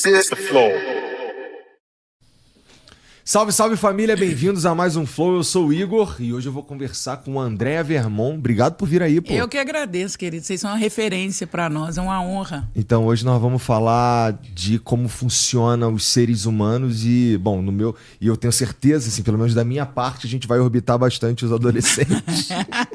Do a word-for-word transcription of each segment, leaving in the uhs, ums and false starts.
This is the Flow. Salve, salve família, bem-vindos a mais um Flow. Eu sou o Igor e hoje eu vou conversar com o André Vermont. Obrigado por vir aí, pô. Eu que agradeço, querido. Vocês são uma referência pra nós, é uma honra. Então hoje nós vamos falar de como funcionam os seres humanos e, bom, no meu... E eu tenho certeza, assim, pelo menos da minha parte, a gente vai orbitar bastante os adolescentes.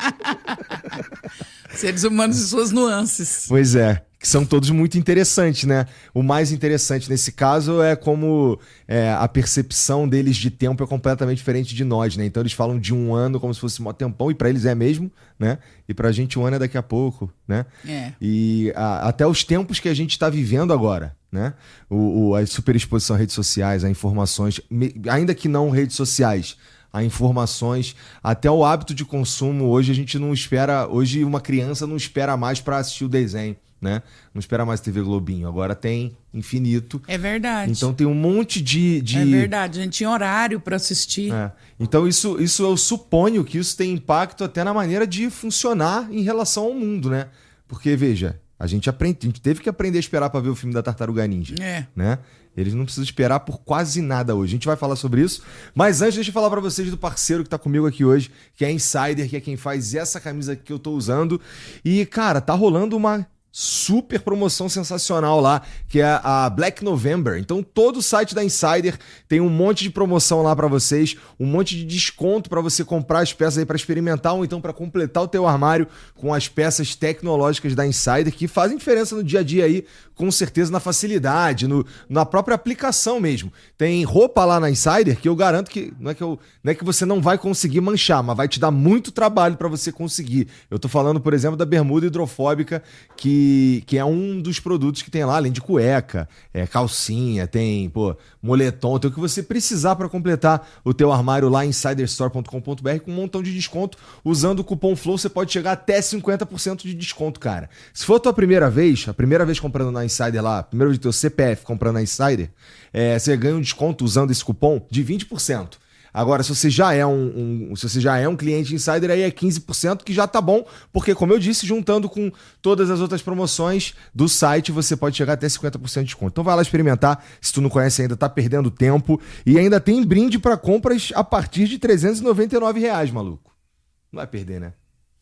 Seres humanos e suas nuances. Pois é. Que são todos muito interessantes, né? O mais interessante nesse caso é como é, a percepção deles de tempo é completamente diferente de nós, né? Então eles falam de um ano como se fosse um tempão, e pra eles é mesmo, né? E pra gente um ano é daqui a pouco, né? É. E a, até os tempos que a gente tá vivendo agora, né? O, o, a superexposição a redes sociais, a informações, me, ainda que não redes sociais, a informações, até o hábito de consumo. Hoje a gente não espera, hoje uma criança não espera mais pra assistir o desenho, né? Não espera mais T V Globinho, agora tem infinito. É verdade. Então tem um monte de... de... É verdade, a gente tinha horário para assistir. É. Então isso, isso eu suponho que isso tem impacto até na maneira de funcionar em relação ao mundo, né? Porque, veja, a gente, aprende, a gente teve que aprender a esperar para ver o filme da Tartaruga Ninja. É. Né? Eles não precisam esperar por quase nada hoje. A gente vai falar sobre isso. Mas antes, deixa eu falar para vocês do parceiro que tá comigo aqui hoje, que é a Insider, que é quem faz essa camisa que eu tô usando. E, cara, tá rolando uma super promoção sensacional lá, que é a Black November. Então todo o site da Insider tem um monte de promoção lá pra vocês, um monte de desconto pra você comprar as peças aí pra experimentar ou então pra completar o teu armário com as peças tecnológicas da Insider, que fazem diferença no dia a dia aí, com certeza na facilidade, no, na própria aplicação mesmo. Tem roupa lá na Insider que eu garanto que não é que, eu, não é que você não vai conseguir manchar, mas vai te dar muito trabalho pra você conseguir. Eu tô falando, por exemplo, da bermuda hidrofóbica, que que é um dos produtos que tem lá, além de cueca, é, calcinha, tem, pô, moletom, tem o que você precisar para completar o teu armário lá em insider store ponto com ponto b r com um montão de desconto. Usando o cupom FLOW você pode chegar até cinquenta por cento de desconto, cara. Se for a tua primeira vez, a primeira vez comprando na Insider lá, primeiro de teu C P F comprando na Insider, é, você ganha um desconto usando esse cupom de vinte por cento. Agora, se você já é um, um, se você já é um cliente Insider, aí é quinze por cento, que já tá bom, porque, como eu disse, juntando com todas as outras promoções do site, você pode chegar até cinquenta por cento de desconto. Então vai lá experimentar, se tu não conhece ainda, tá perdendo tempo. E ainda tem brinde para compras a partir de trezentos e noventa e nove reais, maluco. Não vai perder, né?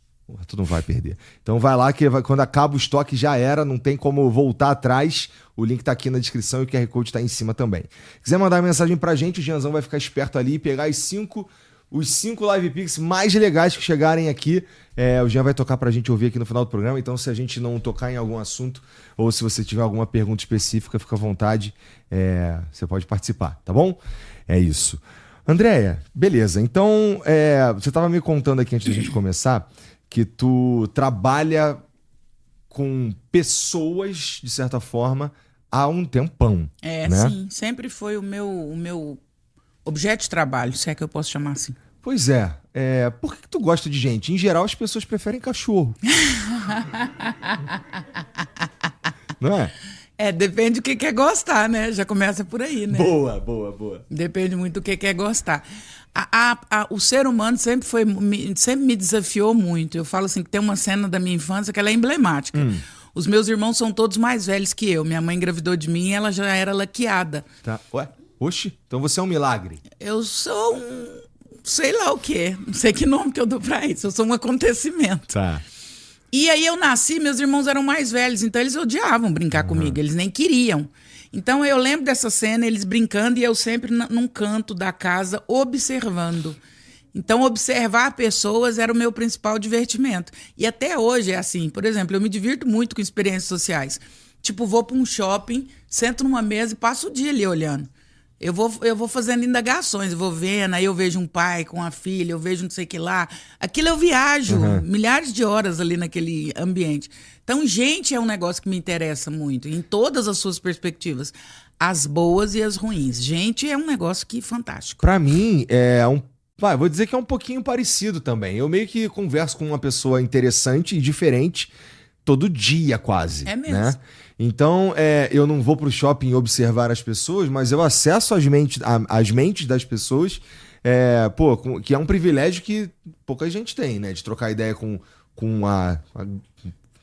Tu não vai perder. Então vai lá que vai, quando acaba o estoque já era, não tem como voltar atrás. O link tá aqui na descrição e o Q R Code tá aí em cima também. Quiser mandar uma mensagem pra gente, o Gianzão vai ficar esperto ali e pegar os cinco, os cinco Live Pix mais legais que chegarem aqui. É, o Jean vai tocar pra gente ouvir aqui no final do programa. Então, se a gente não tocar em algum assunto ou se você tiver alguma pergunta específica, fica à vontade. É, você pode participar, tá bom? É isso. Andréia, beleza. Então, é, você tava me contando aqui antes da gente começar que tu trabalha com pessoas, de certa forma, há um tempão. É, né? Sim. Sempre foi o meu, o meu objeto de trabalho, se é que eu posso chamar assim. Pois é. é por que tu gosta de gente? Em geral, as pessoas preferem cachorro. Não é? É, depende do que quer gostar, né? Já começa por aí, né? Boa, boa, boa. Depende muito do que quer gostar. A, a, a, o ser humano sempre, foi, me, sempre me desafiou muito. Eu falo assim, que tem uma cena da minha infância que ela é emblemática. Hum. Os meus irmãos são todos mais velhos que eu. Minha mãe engravidou de mim e ela já era laqueada. Tá. Ué? Oxi, então você é um milagre. Eu sou um... sei lá o quê. Não sei que nome que eu dou pra isso. Eu sou um acontecimento. Tá. E aí eu nasci, meus irmãos eram mais velhos, então eles odiavam brincar uhum. comigo, eles nem queriam. Então eu lembro dessa cena, eles brincando e eu sempre num canto da casa observando. Então observar pessoas era o meu principal divertimento. E até hoje é assim, por exemplo, eu me divirto muito com experiências sociais. Tipo, vou para um shopping, sento numa mesa e passo o dia ali olhando. Eu vou, eu vou fazendo indagações, eu vou vendo, aí eu vejo um pai com a filha, eu vejo não sei o que lá. Aquilo eu viajo, uhum. milhares de horas ali naquele ambiente. Então, gente é um negócio que me interessa muito, em todas as suas perspectivas. As boas e as ruins. Gente é um negócio que fantástico. Pra mim, é um... Vai, vou dizer que é um pouquinho parecido também. Eu meio que converso com uma pessoa interessante e diferente todo dia quase. É mesmo. Né? Então, é, eu não vou pro shopping observar as pessoas, mas eu acesso as mentes, as mentes das pessoas, é, pô, que é um privilégio que pouca gente tem, né? De trocar ideia com, com a, a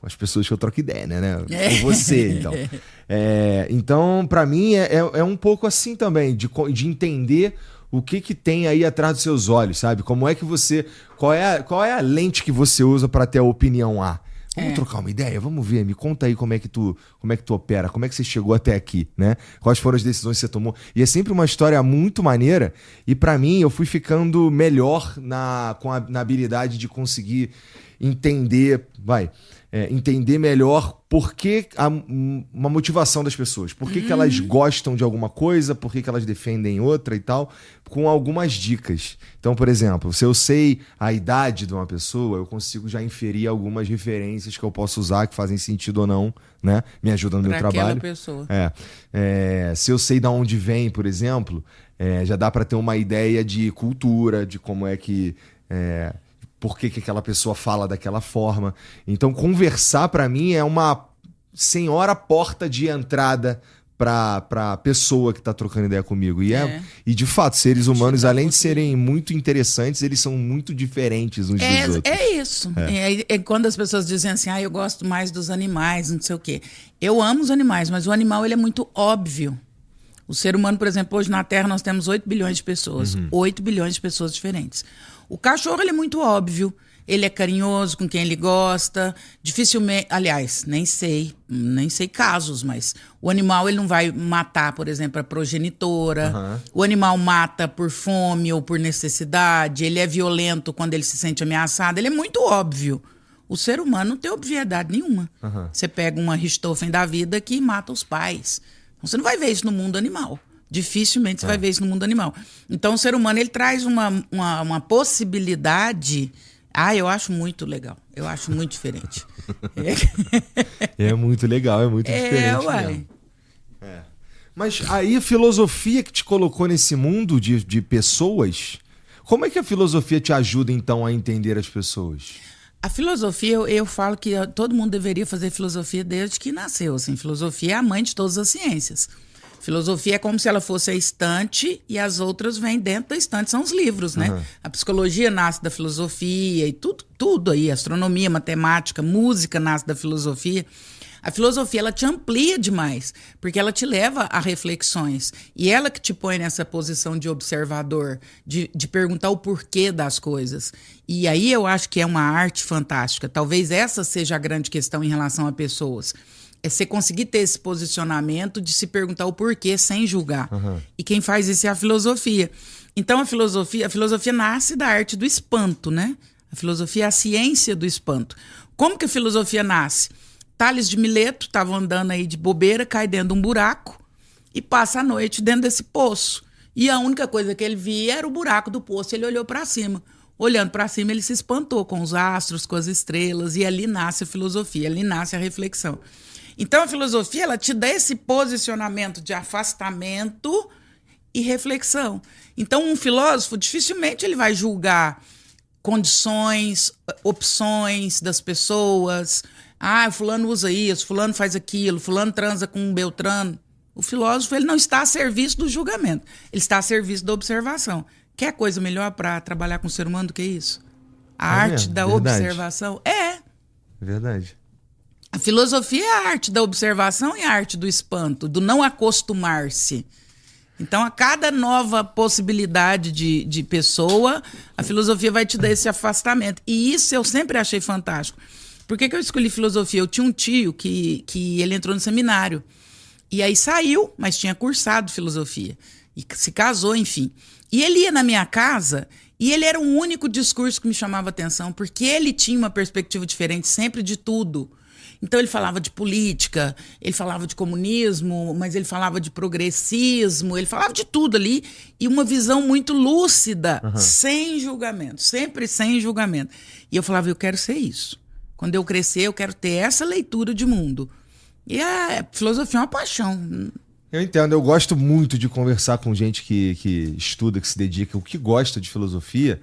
com as pessoas que eu troco ideia, né? né? Com você, então. É, então, pra mim, é, é, é um pouco assim também, de, de entender o que que tem aí atrás dos seus olhos, sabe? Como é que você... Qual é a, qual é a lente que você usa pra ter a opinião A? Vamos é. trocar uma ideia? Vamos ver, me conta aí como é que tu, como é que tu opera, como é que você chegou até aqui, né? Quais foram as decisões que você tomou? E é sempre uma história muito maneira, e pra mim eu fui ficando melhor na, com a, na habilidade de conseguir entender, vai, é, entender melhor por que a, uma motivação das pessoas, por que, uhum. que elas gostam de alguma coisa, por que, que elas defendem outra e tal, com algumas dicas. Então, por exemplo, se eu sei a idade de uma pessoa, eu consigo já inferir algumas referências que eu posso usar, que fazem sentido ou não, né? Me ajudam no meu trabalho. Pessoa. É, é, se eu sei de onde vem, por exemplo, é, já dá para ter uma ideia de cultura, de como é que... É, por que, que aquela pessoa fala daquela forma. Então, conversar, para mim, é uma senhora porta de entrada para a pessoa que está trocando ideia comigo. E, é. É, e, de fato, seres humanos, além de serem muito interessantes, eles são muito diferentes uns é, dos outros. É isso. É. É, é quando as pessoas dizem assim, ah, eu gosto mais dos animais, não sei o quê. Eu amo os animais, mas o animal ele é muito óbvio. O ser humano, por exemplo, hoje na Terra nós temos oito bilhões de pessoas. Uhum. oito bilhões de pessoas diferentes. O cachorro, ele é muito óbvio. Ele é carinhoso com quem ele gosta. Dificilmente... Aliás, nem sei. Nem sei casos, mas... O animal, ele não vai matar, por exemplo, a progenitora. Uhum. O animal mata por fome ou por necessidade. Ele é violento quando ele se sente ameaçado. Ele é muito óbvio. O ser humano não tem obviedade nenhuma. Uhum. Você pega uma Richthofen da vida que mata os pais. Então, você não vai ver isso no mundo animal. Dificilmente você é. vai ver isso no mundo animal. Então, o ser humano, ele traz uma, uma, uma possibilidade... Ah, eu acho muito legal. Eu acho muito diferente. É, é muito legal, é muito é, diferente uai. mesmo. É. Mas aí a filosofia que te colocou nesse mundo de, de pessoas, como é que a filosofia te ajuda, então, a entender as pessoas? A filosofia, eu, eu falo que todo mundo deveria fazer filosofia desde que nasceu. Assim, filosofia é a mãe de todas as ciências. Filosofia é como se ela fosse a estante e as outras vêm dentro da estante, são os livros, né? Uhum. A psicologia nasce da filosofia e tudo, tudo aí, astronomia, matemática, música nasce da filosofia. A filosofia, ela te amplia demais, porque ela te leva a reflexões. E ela que te põe nessa posição de observador, de, de perguntar o porquê das coisas. E aí eu acho que é uma arte fantástica. Talvez essa seja a grande questão em relação a pessoas. É você conseguir ter esse posicionamento de se perguntar o porquê sem julgar. Uhum. E quem faz isso é a filosofia. Então a filosofia, a filosofia nasce da arte do espanto, né? A filosofia é a ciência do espanto. Como que a filosofia nasce? Tales de Mileto estava andando aí de bobeira, cai dentro de um buraco e passa a noite dentro desse poço. E a única coisa que ele via era o buraco do poço. Ele olhou para cima. Olhando para cima, ele se espantou com os astros, com as estrelas. E ali nasce a filosofia, ali nasce a reflexão. Então, a filosofia, ela te dá esse posicionamento de afastamento e reflexão. Então, um filósofo, dificilmente ele vai julgar condições, opções das pessoas. Ah, fulano usa isso, fulano faz aquilo, fulano transa com um Beltrano. O filósofo, ele não está a serviço do julgamento. Ele está a serviço da observação. Quer coisa melhor para trabalhar com o ser humano do que isso? A é arte mesmo, da verdade. Observação? É. Verdade. A filosofia é a arte da observação e a arte do espanto, do não acostumar-se. Então, a cada nova possibilidade de, de pessoa, a filosofia vai te dar esse afastamento. E isso eu sempre achei fantástico. Por que que eu escolhi filosofia? Eu tinha um tio que, que ele entrou no seminário. E aí saiu, mas tinha cursado filosofia. E se casou, enfim. E ele ia na minha casa e ele era o único discurso que me chamava atenção, porque ele tinha uma perspectiva diferente sempre de tudo. Então ele falava de política, ele falava de comunismo, mas ele falava de progressismo, ele falava de tudo ali, e uma visão muito lúcida, uhum. sem julgamento, sempre sem julgamento. E eu falava, eu quero ser isso. Quando eu crescer, eu quero ter essa leitura de mundo. E a filosofia é uma paixão. Eu entendo, eu gosto muito de conversar com gente que, que estuda, que se dedica, o que gosta de filosofia,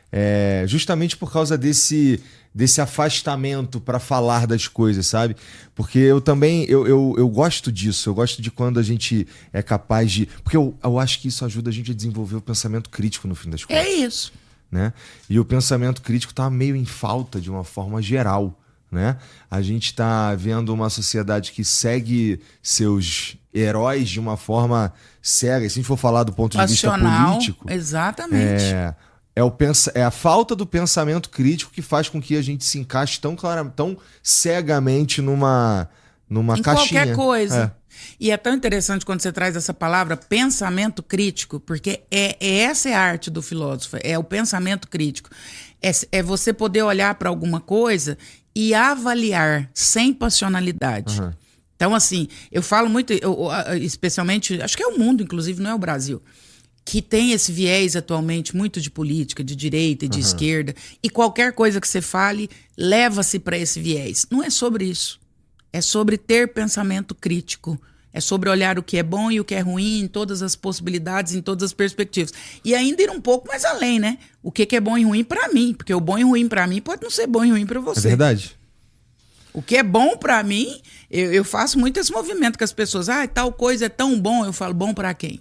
é justamente por causa desse... desse afastamento para falar das coisas, sabe? Porque eu também, eu, eu, eu gosto disso, eu gosto de quando a gente é capaz de... Porque eu, eu acho que isso ajuda a gente a desenvolver o pensamento crítico no fim das contas. É isso. Né? E o pensamento crítico tá meio em falta de uma forma geral, né? A gente está vendo uma sociedade que segue seus heróis de uma forma cega. Se a gente for falar do ponto de vista político... Exatamente. É, é, o pensa, é a falta do pensamento crítico que faz com que a gente se encaixe tão, clara, tão cegamente numa, numa em caixinha. Qualquer coisa. É. E é tão interessante quando você traz essa palavra pensamento crítico, porque é, é essa é a arte do filósofo, é o pensamento crítico. É, é você poder olhar para alguma coisa e avaliar sem passionalidade. Uhum. Então, assim, eu falo muito, eu, especialmente, acho que é o mundo, inclusive, não é o Brasil, que tem esse viés atualmente muito de política, de direita e de uhum. esquerda, e qualquer coisa que você fale, leva-se para esse viés. Não é sobre isso. É sobre ter pensamento crítico. É sobre olhar o que é bom e o que é ruim em todas as possibilidades, em todas as perspectivas. E ainda ir um pouco mais além, né? O que, que é bom e ruim para mim. Porque o bom e ruim para mim pode não ser bom e ruim para você. É verdade. O que é bom para mim, eu, eu faço muito esse movimento com as pessoas. Ah, tal coisa é tão bom. Eu falo, bom para quem?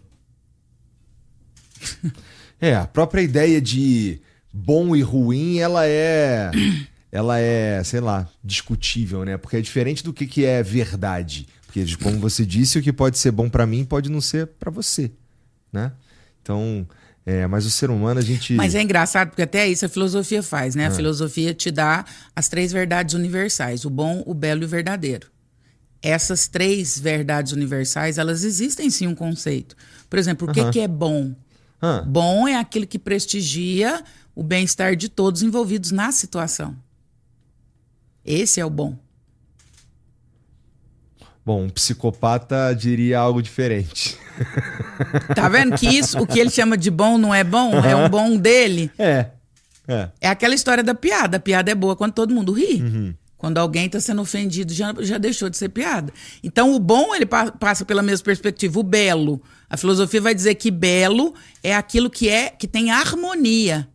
É, a própria ideia de bom e ruim, ela é... ela é, sei lá, discutível, né? Porque é diferente do que, que é verdade. Porque, como você disse, o que pode ser bom pra mim pode não ser pra você, né? Então, é, mas o ser humano, a gente... Mas é engraçado, porque até isso a filosofia faz, né? Ah. A filosofia te dá as três verdades universais, o bom, o belo e o verdadeiro. Essas três verdades universais, elas existem sim um conceito. Por exemplo, o uh-huh. que, que é bom? Uh. Bom é aquilo que prestigia o bem-estar de todos envolvidos na situação. Esse é o bom. Bom, um psicopata diria algo diferente. Tá vendo que isso, o que ele chama de bom não é bom? Uhum. É um bom dele? É. É. É aquela história da piada. A piada é boa quando todo mundo ri. Uhum. Quando alguém está sendo ofendido, já, já deixou de ser piada. Então, o bom, ele pa- passa pela mesma perspectiva. O belo. A filosofia vai dizer que belo é aquilo que, é, que tem harmonia.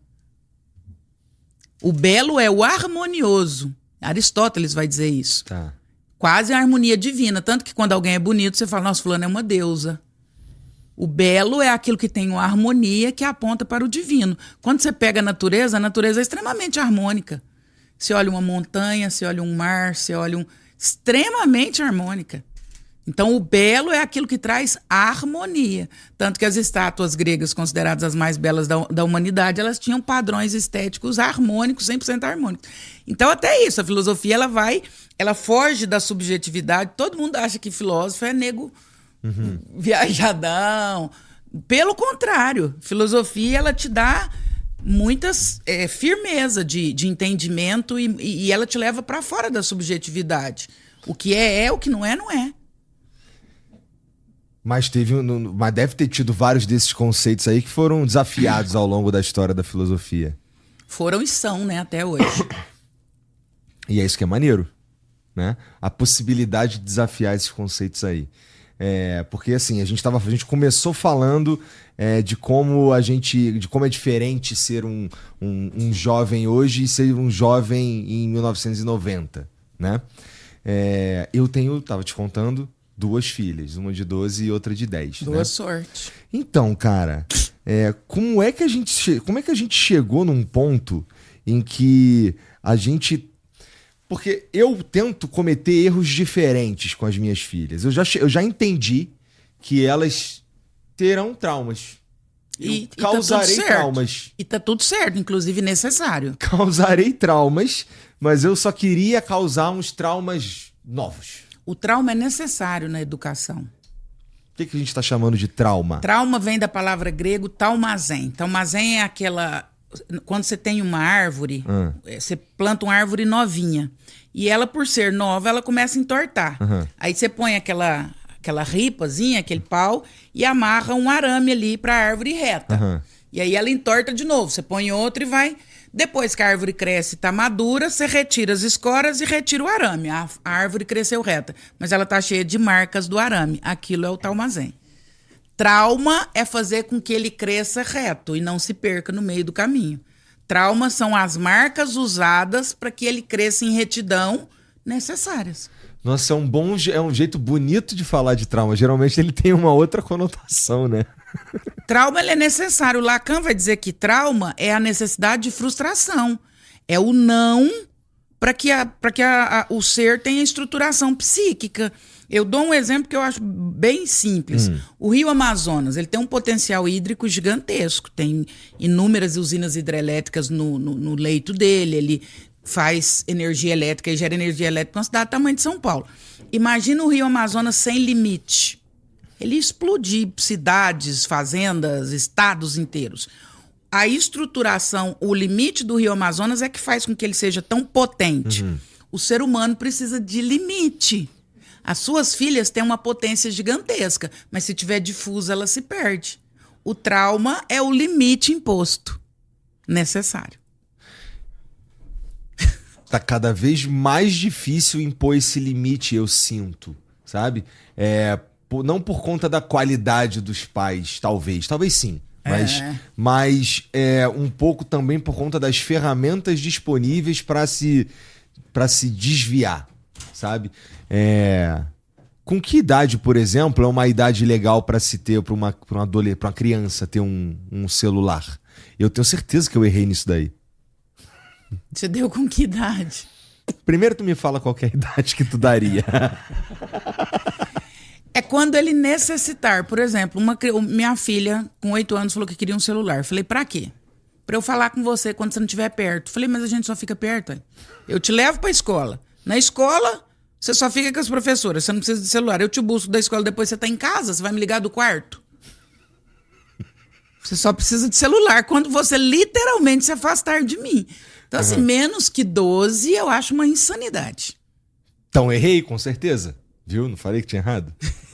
O belo é o harmonioso. Aristóteles vai dizer isso. Tá. Quase a harmonia divina. Tanto que quando alguém é bonito, você fala, nossa, fulano é uma deusa. O belo é aquilo que tem uma harmonia que aponta para o divino. Quando você pega a natureza, a natureza é extremamente harmônica. Você olha uma montanha, você olha um mar, você olha um... extremamente harmônica. Então, o belo é aquilo que traz harmonia. Tanto que as estátuas gregas, consideradas as mais belas da, da humanidade, elas tinham padrões estéticos harmônicos, cem por cento harmônicos. Então, até isso, a filosofia, ela vai, ela foge da subjetividade. Todo mundo acha que filósofo é nego uhum. viajadão. Pelo contrário, filosofia, ela te dá muitas é, firmeza de, de entendimento e, e ela te leva para fora da subjetividade. O que é, é, o que não é, não é. Mas, teve, mas deve ter tido vários desses conceitos aí que foram desafiados ao longo da história da filosofia. Foram e são, né, até hoje. E é isso que é maneiro, né? A possibilidade de desafiar esses conceitos aí. É, porque, assim, a gente, tava, a gente começou falando é, de como a gente... de como é diferente ser um, um, um jovem hoje e ser um jovem em mil novecentos e noventa, né? É, eu tenho, tava te contando... duas filhas, uma de doze e outra de dez. Boa né? sorte. Então, cara, é, como, é que a gente che... como é que a gente chegou num ponto em que a gente... Porque eu tento cometer erros diferentes com as minhas filhas. Eu já, che... eu já entendi que elas terão traumas. E, eu causarei e tá traumas. E tá tudo certo, inclusive necessário. Causarei traumas, mas eu só queria causar uns traumas novos. O trauma é necessário na educação. O que, que a gente está chamando de trauma? Trauma vem da palavra grego talmazém. Talmazém é aquela... Quando você tem uma árvore, uhum. você planta uma árvore novinha. E ela, por ser nova, ela começa a entortar. Uhum. Aí você põe aquela, aquela ripazinha, aquele pau, e amarra um arame ali para a árvore reta. Uhum. E aí ela entorta de novo. Você põe outro e vai... Depois que a árvore cresce e está madura, você retira as escoras e retira o arame. A, a árvore cresceu reta, mas ela está cheia de marcas do arame. Aquilo é o talmazém. Trauma é fazer com que ele cresça reto e não se perca no meio do caminho. Traumas são as marcas usadas para que ele cresça em retidão necessárias. Nossa, é um bom é um jeito bonito de falar de trauma. Geralmente ele tem uma outra conotação, né? Trauma ele é necessário. Lacan vai dizer que trauma é a necessidade de frustração. É o não para que, a, pra que a, a, o ser tenha estruturação psíquica. Eu dou um exemplo que eu acho bem simples. Hum. O Rio Amazonas, ele tem um potencial hídrico gigantesco. Tem inúmeras usinas hidrelétricas no, no, no leito dele. Ele faz energia elétrica e gera energia elétrica numa cidade do tamanho de São Paulo. Imagina o Rio Amazonas sem limite. Ele ia explodir cidades, fazendas, estados inteiros. A estruturação, o limite do Rio Amazonas é que faz com que ele seja tão potente. Uhum. O ser humano precisa de limite. As suas filhas têm uma potência gigantesca, mas se tiver difusa, ela se perde. O trauma é o limite imposto necessário. Tá cada vez mais difícil impor esse limite, eu sinto, sabe? É, por, não por conta da qualidade dos pais, talvez. Talvez sim. Mas, é. mas é, um pouco também por conta das ferramentas disponíveis para se, para se desviar, sabe? É, com que idade, por exemplo, é uma idade legal para se ter, para uma, para uma, adolescente, para uma criança ter um, um celular? Eu tenho certeza que eu errei nisso daí. Você deu com que idade? Primeiro tu me fala qual que é a idade que tu daria. É quando ele necessitar. Por exemplo, uma, minha filha, com oito anos, falou que queria um celular. Falei, pra quê? Pra eu falar com você quando você não estiver perto. Falei, mas a gente só fica perto. Hein? Eu te levo pra escola. Na escola, você só fica com as professoras. Você não precisa de celular. Eu te busco da escola, depois você tá em casa. Você vai me ligar do quarto. Você só precisa de celular quando você literalmente se afastar de mim. Então, assim, uhum. menos que doze, eu acho uma insanidade. Então, errei, com certeza. Viu? Não falei que tinha errado?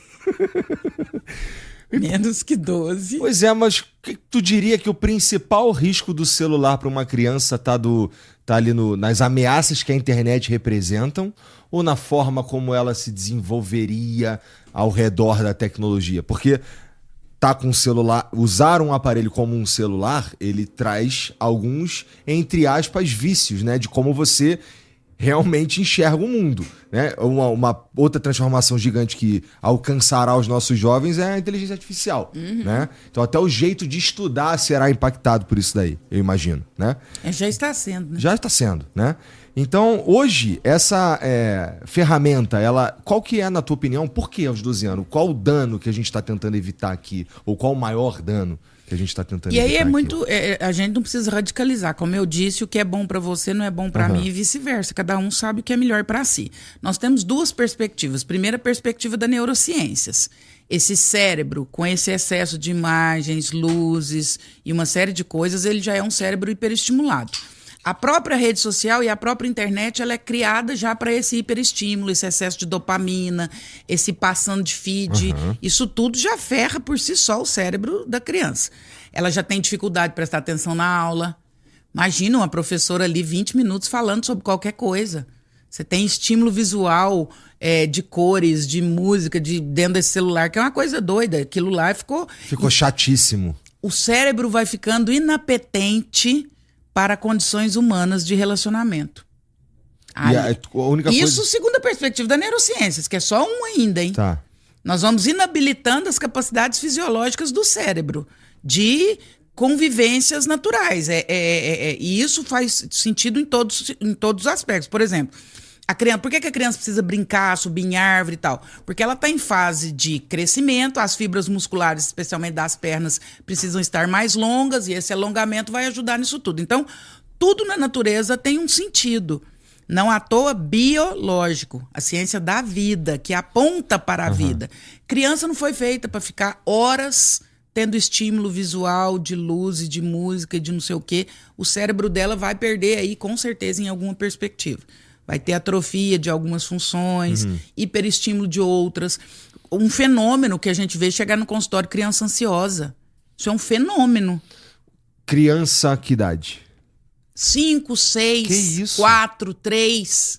Menos que doze. Pois é, mas que tu diria que o principal risco do celular para uma criança tá, do, tá ali no, nas ameaças que a internet representam ou na forma como ela se desenvolveria ao redor da tecnologia? Porque tá com um celular, usar um aparelho como um celular, ele traz alguns, entre aspas, vícios, né? De como você realmente enxerga o mundo, né? Uma, uma outra transformação gigante que alcançará os nossos jovens é a inteligência artificial, uhum. né? Então até o jeito de estudar será impactado por isso daí, eu imagino, né? É, já está sendo, né? Já está sendo, né? Então, hoje, essa é, ferramenta, ela, qual que é, na tua opinião, por que aos doze anos? Qual o dano que a gente está tentando evitar aqui? Ou qual o maior dano que a gente está tentando e evitar aí é aqui? muito, é, a gente não precisa radicalizar. Como eu disse, o que é bom para você não é bom para uhum. mim e vice-versa. Cada um sabe o que é melhor para si. Nós temos duas perspectivas. Primeira, a perspectiva da neurociências. Esse cérebro, com esse excesso de imagens, luzes e uma série de coisas, ele já é um cérebro hiperestimulado. A própria rede social e a própria internet, ela é criada já para esse hiperestímulo, esse excesso de dopamina, esse passando de feed. Uhum. Isso tudo já ferra por si só o cérebro da criança. Ela já tem dificuldade de prestar atenção na aula. Imagina uma professora ali vinte minutos falando sobre qualquer coisa. Você tem estímulo visual é, de cores, de música, de dentro desse celular, que é uma coisa doida. Aquilo lá ficou... Ficou chatíssimo. O cérebro vai ficando inapetente para condições humanas de relacionamento. Aí, a, a única isso coisa... segundo a perspectiva da neurociências, que é só um ainda, hein? Tá. Nós vamos inabilitando as capacidades fisiológicas do cérebro de convivências naturais. É, é, é, é, e isso faz sentido em todos, em todos os aspectos. Por exemplo, a criança, por que, que a criança precisa brincar, subir em árvore e tal? Porque ela está em fase de crescimento, as fibras musculares, especialmente das pernas, precisam estar mais longas e esse alongamento vai ajudar nisso tudo. Então, tudo na natureza tem um sentido. Não à toa biológico, a ciência da vida, que aponta para a uhum. vida. Criança não foi feita para ficar horas tendo estímulo visual de luz e de música e de não sei o quê. O cérebro dela vai perder aí, com certeza, em alguma perspectiva. Vai ter atrofia de algumas funções, uhum. hiperestímulo de outras. Um fenômeno que a gente vê chegar no consultório, criança ansiosa. Isso é um fenômeno. Criança, que idade? Cinco, seis, quatro, três.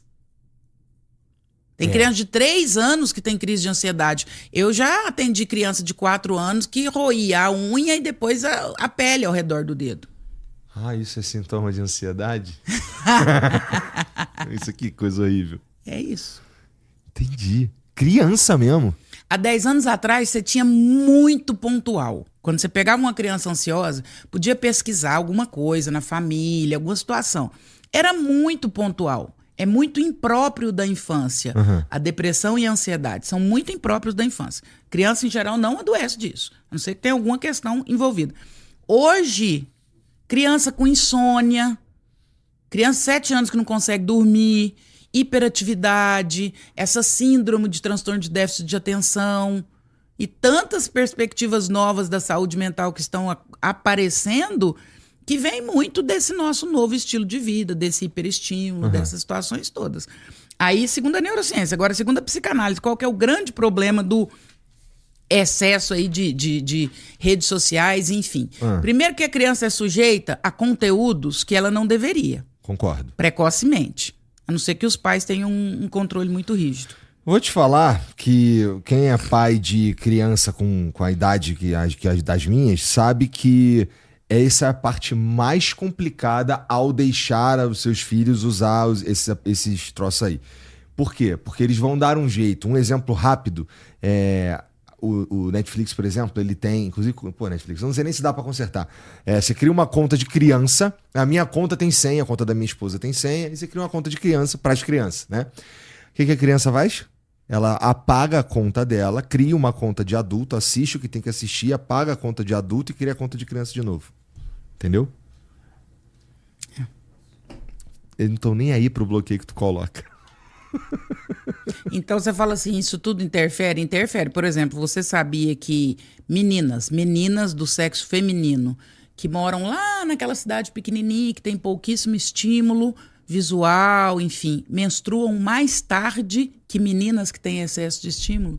Tem é. criança de três anos que tem crise de ansiedade. Eu já atendi criança de quatro anos que roía a unha e depois a, a pele ao redor do dedo. Ah, isso é sintoma de ansiedade? Isso aqui, coisa horrível. É isso. Entendi. Criança mesmo. Há dez anos atrás, você tinha muito pontual. Quando você pegava uma criança ansiosa, podia pesquisar alguma coisa na família, alguma situação. Era muito pontual. é muito impróprio da infância. Uhum. A depressão e a ansiedade são muito impróprios da infância. Criança, em geral, não adoece disso, a não ser que tenha alguma questão envolvida. Hoje, criança com insônia, criança de sete anos que não consegue dormir, hiperatividade, essa síndrome de transtorno de déficit de atenção e tantas perspectivas novas da saúde mental que estão a- aparecendo, que vem muito desse nosso novo estilo de vida, desse hiperestímulo, Uhum. dessas situações todas. Aí, segundo a neurociência, agora segundo a psicanálise, qual que é o grande problema do excesso aí de, de, de redes sociais, enfim. Uhum. Primeiro que a criança é sujeita a conteúdos que ela não deveria, Concordo. precocemente. A não ser que os pais tenham um, um controle muito rígido. Vou te falar que quem é pai de criança com, com a idade que as, que as das minhas sabe que essa é a parte mais complicada ao deixar os seus filhos usar os, esse, esses troços aí. Por quê? Porque eles vão dar um jeito. Um exemplo rápido é... O, o Netflix, por exemplo, ele tem... Inclusive, pô, Netflix, eu não sei nem se dá pra consertar. É, você cria uma conta de criança, a minha conta tem senha, a conta da minha esposa tem senha, e você cria uma conta de criança pras crianças, né? O que, que a criança faz? Ela apaga a conta dela, cria uma conta de adulto, assiste o que tem que assistir, apaga a conta de adulto e cria a conta de criança de novo. Entendeu? Eles não estão nem aí pro bloqueio que tu coloca. Então você fala assim, isso tudo interfere? Interfere. Por exemplo, você sabia que meninas, meninas do sexo feminino, que moram lá naquela cidade pequenininha, que tem pouquíssimo estímulo visual, enfim, menstruam mais tarde que meninas que têm excesso de estímulo?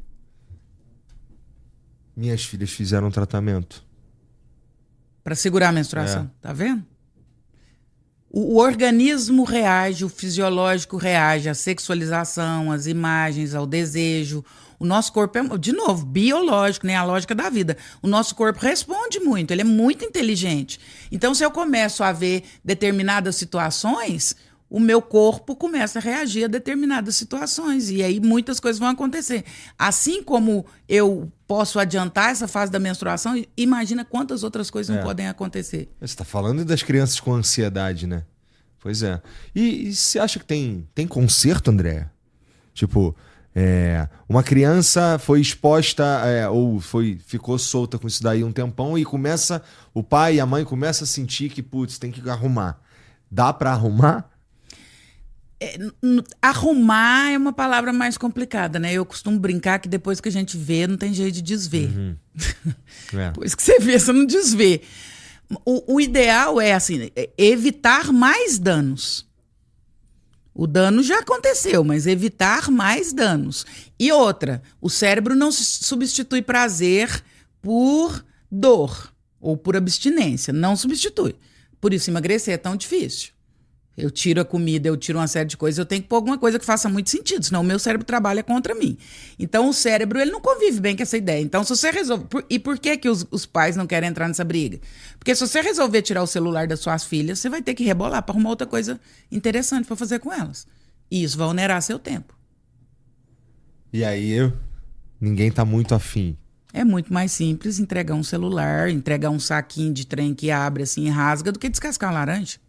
Minhas filhas fizeram um tratamento. Para segurar a menstruação, É. tá vendo? O, o organismo reage, o fisiológico reage à sexualização, às imagens, ao desejo. O nosso corpo é, de novo, biológico, né? A lógica da vida. O nosso corpo responde muito, ele é muito inteligente. Então, se eu começo a ver determinadas situações, o meu corpo começa a reagir a determinadas situações. E aí muitas coisas vão acontecer. Assim como eu posso adiantar essa fase da menstruação, imagina quantas outras coisas É. não podem acontecer. Você tá falando das crianças com ansiedade, né? Pois é. E, e você acha que tem, tem conserto, André? Tipo, é, uma criança foi exposta é, ou foi, ficou solta com isso daí um tempão e começa, o pai e a mãe começam a sentir que, putz, tem que arrumar. Dá pra arrumar? N- Arrumar é uma palavra mais complicada, né? Eu costumo brincar que depois que a gente vê, não tem jeito de desver. É. Depois que você vê, você não desvê. O, o ideal é, assim, é evitar mais danos. O dano já aconteceu, mas evitar mais danos. E outra, o cérebro não s- substitui prazer por dor ou por abstinência. Não substitui. Por isso, emagrecer é tão difícil. Eu tiro a comida, eu tiro uma série de coisas, eu tenho que pôr alguma coisa que faça muito sentido, senão o meu cérebro trabalha contra mim. Então o cérebro, ele não convive bem com essa ideia. Então se você resolve... Por- E por que que os, os pais não querem entrar nessa briga? Porque se você resolver tirar o celular das suas filhas, você vai ter que rebolar para arrumar outra coisa interessante para fazer com elas. E isso vai onerar seu tempo. E aí, ninguém tá muito afim. É muito mais simples entregar um celular, entregar um saquinho de trem que abre assim e rasga do que descascar uma laranja.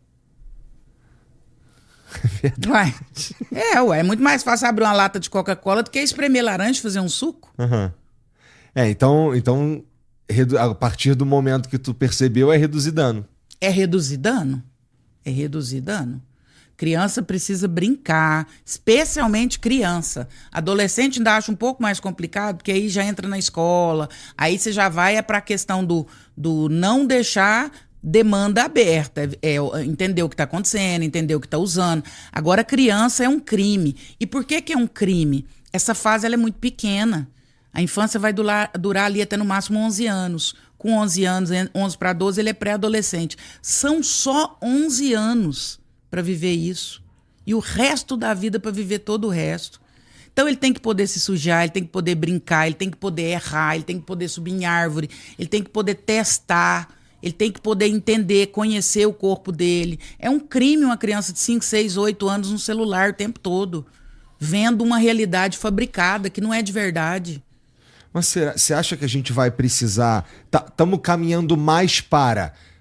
Ué. É, ué, é muito mais fácil abrir uma lata de Coca-Cola do que espremer laranja e fazer um suco. Aham. É, então, então redu- a partir do momento que tu percebeu, é reduzir dano. É reduzir dano? É reduzir dano. Criança precisa brincar, especialmente criança. Adolescente ainda acha um pouco mais complicado, porque aí já entra na escola, aí você já vai é para a questão do, do não deixar demanda aberta, é, é, entender o que está acontecendo, entender o que está usando. Agora, criança é um crime. E por que que é um crime? Essa fase ela é muito pequena. A infância vai durar, durar ali até no máximo onze anos. Com onze anos, onze para doze, ele é pré-adolescente. São só onze anos para viver isso. E o resto da vida para viver todo o resto. Então ele tem que poder se sujar, ele tem que poder brincar, ele tem que poder errar, ele tem que poder subir em árvore, ele tem que poder testar, ele tem que poder entender, conhecer o corpo dele. É um crime uma criança de cinco, seis, oito anos no celular o tempo todo, vendo uma realidade fabricada que não é de verdade. Mas você acha que a gente vai precisar... Estamos caminhando mais para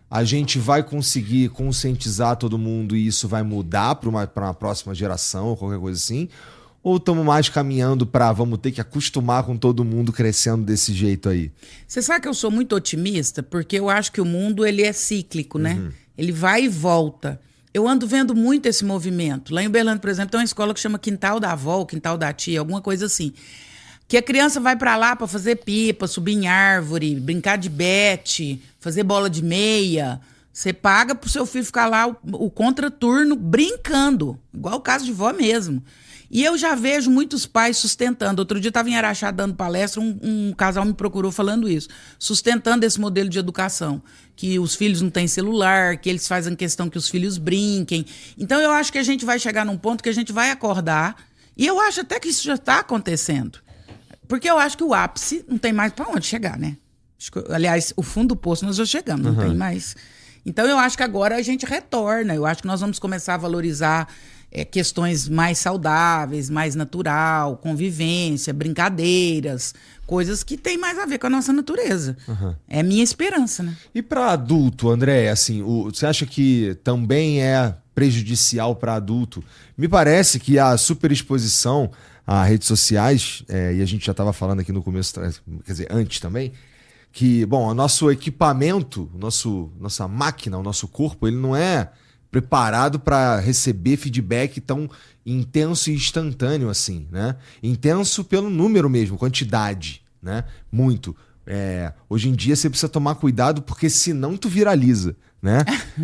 a gente vai conseguir conscientizar todo mundo e isso vai mudar para uma, pra uma próxima geração ou qualquer coisa assim? Ou estamos mais caminhando para vamos ter que acostumar com todo mundo crescendo desse jeito aí? Você sabe que eu sou muito otimista, porque eu acho que o mundo ele é cíclico, né? Uhum. Ele vai e volta. Eu ando vendo muito esse movimento. Lá em Uberlândia, por exemplo, tem uma escola que chama Quintal da Avó, Quintal da Tia, alguma coisa assim. Que a criança vai para lá para fazer pipa, subir em árvore, brincar de bete, fazer bola de meia. Você paga pro seu filho ficar lá o, o contraturno brincando, igual o caso de vó mesmo. E eu já vejo muitos pais sustentando. Outro dia eu estava em Araxá dando palestra, um, um casal me procurou falando isso, sustentando esse modelo de educação, que os filhos não têm celular, que eles fazem questão que os filhos brinquem. Então eu acho que a gente vai chegar num ponto que a gente vai acordar, e eu acho até que isso já está acontecendo. Porque eu acho que o ápice não tem mais para onde chegar, né? Aliás, o fundo do poço nós já chegamos, não uhum. tem mais. Então eu acho que agora a gente retorna, eu acho que nós vamos começar a valorizar É, questões mais saudáveis, mais natural, convivência, brincadeiras, coisas que tem mais a ver com a nossa natureza. Uhum. É minha esperança, né? E para adulto, André, assim, o, você acha que também é prejudicial para adulto? Me parece que a superexposição a redes sociais, é, e a gente já estava falando aqui no começo, quer dizer, antes também, que, bom, o nosso equipamento, o nosso, nossa máquina, o nosso corpo, ele não é preparado para receber feedback tão intenso e instantâneo assim, né? Intenso pelo número mesmo, quantidade, né? Muito. É, hoje em dia você precisa tomar cuidado porque senão tu viraliza, né?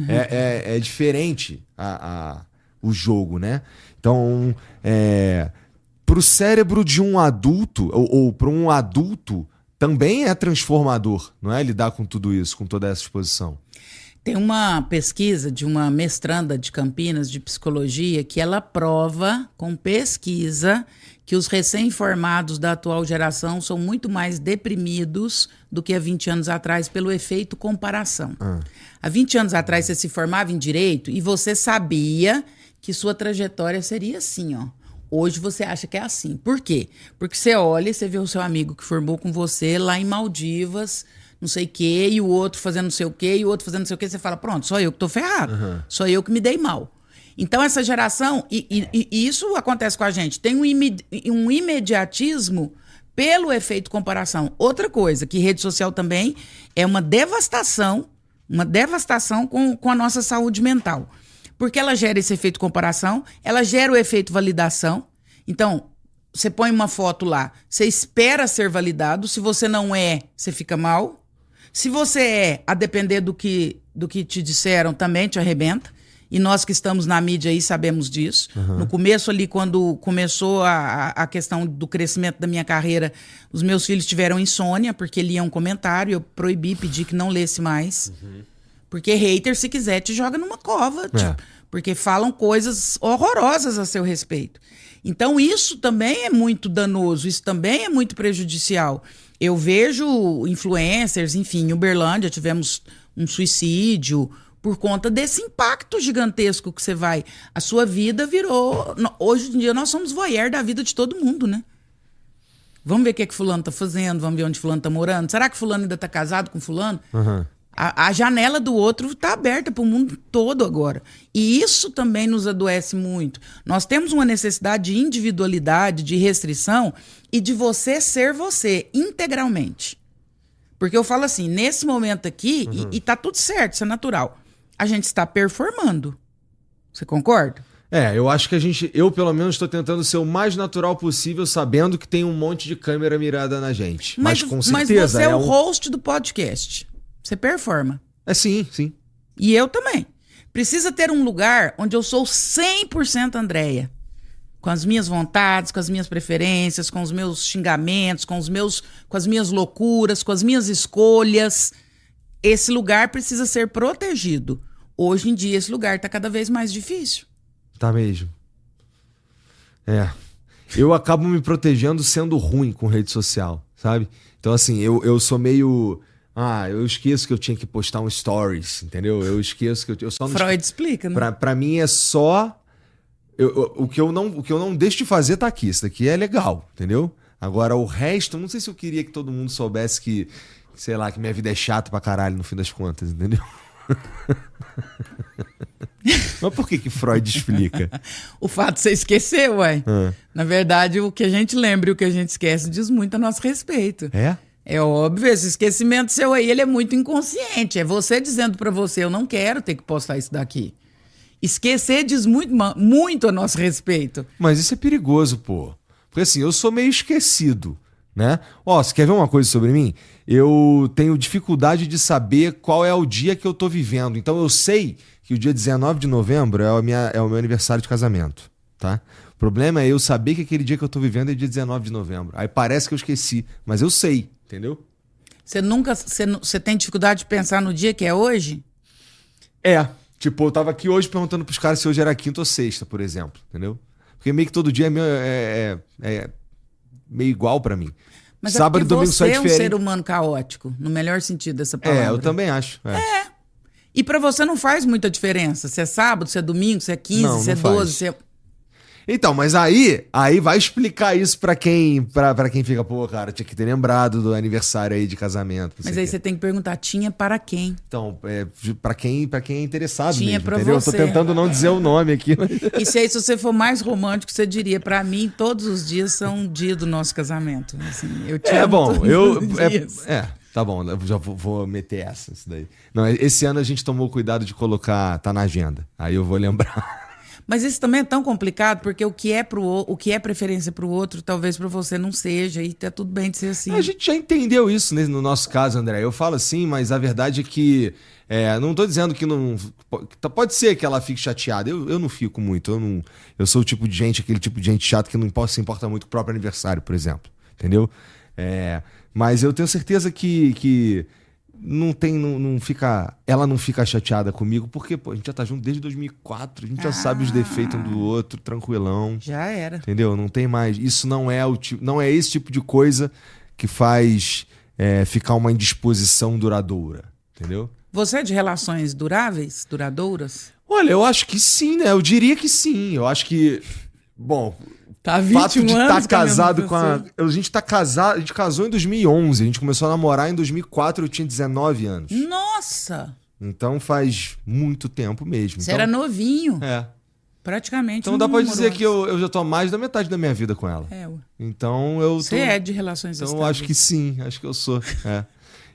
é, é, é diferente a, a, o jogo, né? Então, é, pro cérebro de um adulto, ou, ou para um adulto, também é transformador, não é? Lidar com tudo isso, com toda essa exposição. Tem uma pesquisa de uma mestranda de Campinas de psicologia que ela prova com pesquisa que os recém-formados da atual geração são muito mais deprimidos do que há vinte anos atrás pelo efeito comparação. Ah. Há vinte anos atrás você se formava em direito e você sabia que sua trajetória seria assim, ó. Hoje você acha que é assim. Por quê? Porque você olha e você vê o seu amigo que formou com você lá em Maldivas, não sei o quê, e o outro fazendo não sei o quê, e o outro fazendo não sei o quê, você fala, pronto, só eu que tô ferrado, uhum. só eu que me dei mal. Então essa geração, e, e, e isso acontece com a gente, tem um, imed, um imediatismo pelo efeito comparação. Outra coisa, que rede social também é uma devastação, uma devastação com, com a nossa saúde mental. Porque ela gera esse efeito comparação, ela gera o efeito validação. Então, você põe uma foto lá, você espera ser validado, se você não é, você fica mal. Se você é, a depender do que, do que te disseram, também te arrebenta. E nós que estamos na mídia aí sabemos disso. Uhum. No começo ali, quando começou a, a questão do crescimento da minha carreira, os meus filhos tiveram insônia, porque liam um comentário, eu proibi, pedi que não lesse mais. Uhum. Porque hater, se quiser, te joga numa cova. É. Tipo, porque falam coisas horrorosas a seu respeito. Então isso também é muito danoso, isso também é muito prejudicial. Eu vejo influencers, enfim, em Uberlândia tivemos um suicídio por conta desse impacto gigantesco que você vai. A sua vida virou... Hoje em dia nós somos voyeur da vida de todo mundo, né? Vamos ver o que é que fulano tá fazendo, vamos ver onde fulano tá morando. Será que fulano ainda tá casado com fulano? Uhum. A, a janela do outro tá aberta para o mundo todo agora. E isso também nos adoece muito. Nós temos uma necessidade de individualidade, de restrição e de você ser você, integralmente. Porque eu falo assim, nesse momento aqui, uhum. e, e tá tudo certo, isso é natural, a gente está performando. Você concorda? É, eu acho que a gente, eu pelo menos estou tentando ser o mais natural possível, sabendo que tem um monte de câmera mirada na gente. Mas, mas com certeza... Mas você é, é o um... host do podcast. Você performa. É sim, sim. E eu também. Precisa ter um lugar onde eu sou cem por cento Andréia. Com as minhas vontades, com as minhas preferências, com os meus xingamentos, com, os meus, com as minhas loucuras, com as minhas escolhas. Esse lugar precisa ser protegido. Hoje em dia, esse lugar está cada vez mais difícil. Tá mesmo. É. Eu acabo me protegendo sendo ruim com rede social, sabe? Então, assim, eu, eu sou meio... Ah, eu esqueço que eu tinha que postar um stories, entendeu? Eu esqueço que eu, eu só não... Freud explica, né? Pra, pra mim é só... Eu, eu, o, que eu não, o que eu não deixo de fazer tá aqui. Isso daqui é legal, entendeu? Agora, o resto, não sei se eu queria que todo mundo soubesse que, sei lá, que minha vida é chata pra caralho no fim das contas, entendeu? Mas por que que Freud explica? O fato de você esquecer, ué. Ah. Na verdade, o que a gente lembra e o que a gente esquece diz muito a nosso respeito. É? É óbvio, esse esquecimento seu aí, ele é muito inconsciente. É você dizendo pra você, eu não quero ter que postar isso daqui. Esquecer diz muito, muito a nosso respeito. Mas isso é perigoso, pô. Porque assim, eu sou meio esquecido, né? Ó, você quer ver uma coisa sobre mim? Eu tenho dificuldade de saber qual é o dia que eu tô vivendo. Então eu sei que o dia dezenove de novembro é o, minha, é o meu aniversário de casamento, tá? O problema é eu saber que aquele dia que eu tô vivendo é dia dezenove de novembro. Aí parece que eu esqueci, mas eu sei, entendeu? Você nunca... Você, você tem dificuldade de pensar no dia que é hoje? É. Tipo, eu tava aqui hoje perguntando pros caras se hoje era quinta ou sexta, por exemplo, entendeu? Porque meio que todo dia é meio, é, é, é meio igual pra mim. Mas Sábado é e domingo só é você é um diferente. ser humano caótico, no melhor sentido dessa palavra. É, eu também acho. É. É. E pra você não faz muita diferença. Se é sábado, se é domingo, se é quinze, Não, se é não faz. doze, se é... Então, mas aí, aí vai explicar isso pra quem, pra, pra quem fica, pô, cara, tinha que ter lembrado do aniversário aí de casamento. não Mas sei aí o quê. você tem que perguntar, tinha para quem? Então, é, pra, quem, pra quem é interessado Tinha mesmo, pra entendeu? você. Eu tô tentando não dizer o nome aqui. Mas... E se aí, se você for mais romântico, você diria, pra mim, todos os dias são um dia do nosso casamento. Assim, eu te É amo bom, todos eu... os É, dias. é, tá bom, eu já vou, vou meter essa, isso daí. Não, esse ano a gente tomou cuidado de colocar, tá na agenda. Aí eu vou lembrar. Mas isso também é tão complicado, porque o que é, pro, o que é preferência pro outro, talvez pra você não seja, e tá tudo bem de ser assim. A gente já entendeu isso né, no nosso caso, André. Eu falo assim, mas a verdade é que... É, não tô dizendo que não... Pode ser que ela fique chateada. Eu, eu não fico muito. Eu, não, eu sou o tipo de gente, aquele tipo de gente chata que não se importa muito com o próprio aniversário, por exemplo. Entendeu? É, mas eu tenho certeza que... que não tem, não, não fica, ela não fica chateada comigo, porque pô, a gente já tá junto desde dois mil e quatro, a gente já Ah. sabe os defeitos um do outro, tranquilão. Já era. Entendeu? Não tem mais. Isso não é o tipo, não é esse tipo de coisa que faz é, ficar uma indisposição duradoura, entendeu? Você é de relações duráveis, duradouras? Olha, eu acho que sim, né? Eu diria que sim. Eu acho que, bom, Tá o fato de estar anos casado com a, caminhando a gente tá casado, a gente casou em dois mil e onze, a gente começou a namorar em dois mil e quatro, eu tinha dezenove anos. com você. Nossa! Então faz muito tempo mesmo. Você então, era novinho. É. Praticamente. Então não dá pra namorou dizer que antes. eu, eu já tô há mais da metade da minha vida com ela. É, ué. Então eu tô... Você é de relações Então eu estáveis. acho que sim, acho que eu sou. É.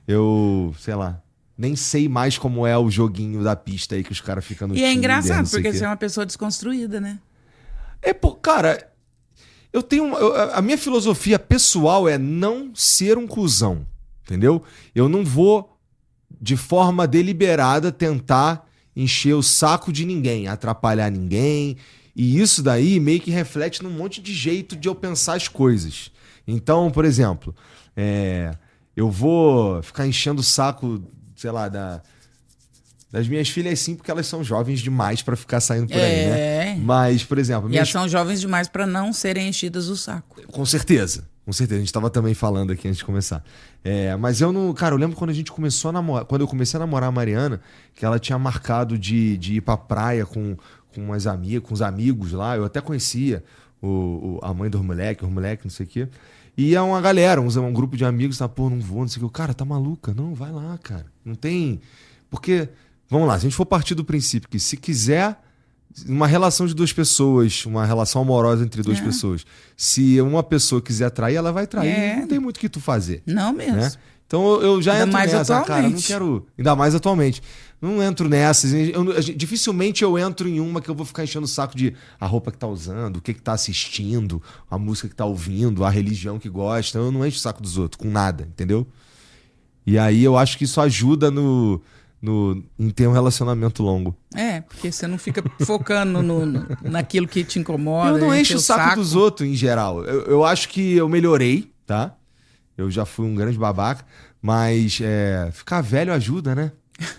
Eu, sei lá, nem sei mais como é o joguinho da pista aí que os caras ficam no E é Tinder, não engraçado, sei porque o quê. você é uma pessoa desconstruída, né? É, pô, cara, eu tenho. uma- eu- a minha filosofia pessoal é não ser um cuzão, entendeu? Eu não vou, de forma deliberada, tentar encher o saco de ninguém, atrapalhar ninguém. E isso daí meio que reflete num monte de jeito de eu pensar as coisas. Então, por exemplo, é, eu vou ficar enchendo o saco, sei lá, da. Das minhas filhas sim, porque elas são jovens demais pra ficar saindo por aí, né? É. Mas, por exemplo, E minhas elas são jovens demais pra não serem enchidas o saco. com certeza, com certeza. A gente tava também falando aqui antes de começar. É, mas eu não. Cara, eu lembro quando a gente começou a namorar. Quando eu comecei a namorar a Mariana, que ela tinha marcado de, de ir pra praia com, com umas amigas, com os amigos lá. Eu até conhecia o, o- a mãe dos moleques, os moleques, não sei o quê. E é uma galera, um, um grupo de amigos, tá, pô, não vou, não sei o quê. O cara, tá maluca? Não, vai lá, cara. Não tem. Porque, vamos lá, se a gente for partir do princípio que se quiser. Uma relação de duas pessoas, uma relação amorosa entre duas É. pessoas. Se uma pessoa quiser trair, ela vai trair. É. Não tem muito o que tu fazer. Não mesmo. Né? Então eu, eu já Ainda entro mais nessa, ah, cara, não atualmente. quero. Ainda mais atualmente. Não entro nessas. Eu- eu- dificilmente eu entro em uma que eu vou ficar enchendo o saco de a roupa que tá usando, o que que tá assistindo, a música que tá ouvindo, a religião que gosta. Eu não encho o saco dos outros com nada, entendeu? E aí eu acho que isso ajuda no, no, em ter um relacionamento longo. É, porque você não fica focando no, no- naquilo que te incomoda. Eu não encher encho o saco, dos outros em geral. Eu, eu acho que eu melhorei, tá? Eu já fui um grande babaca, mas é, ficar velho ajuda, né?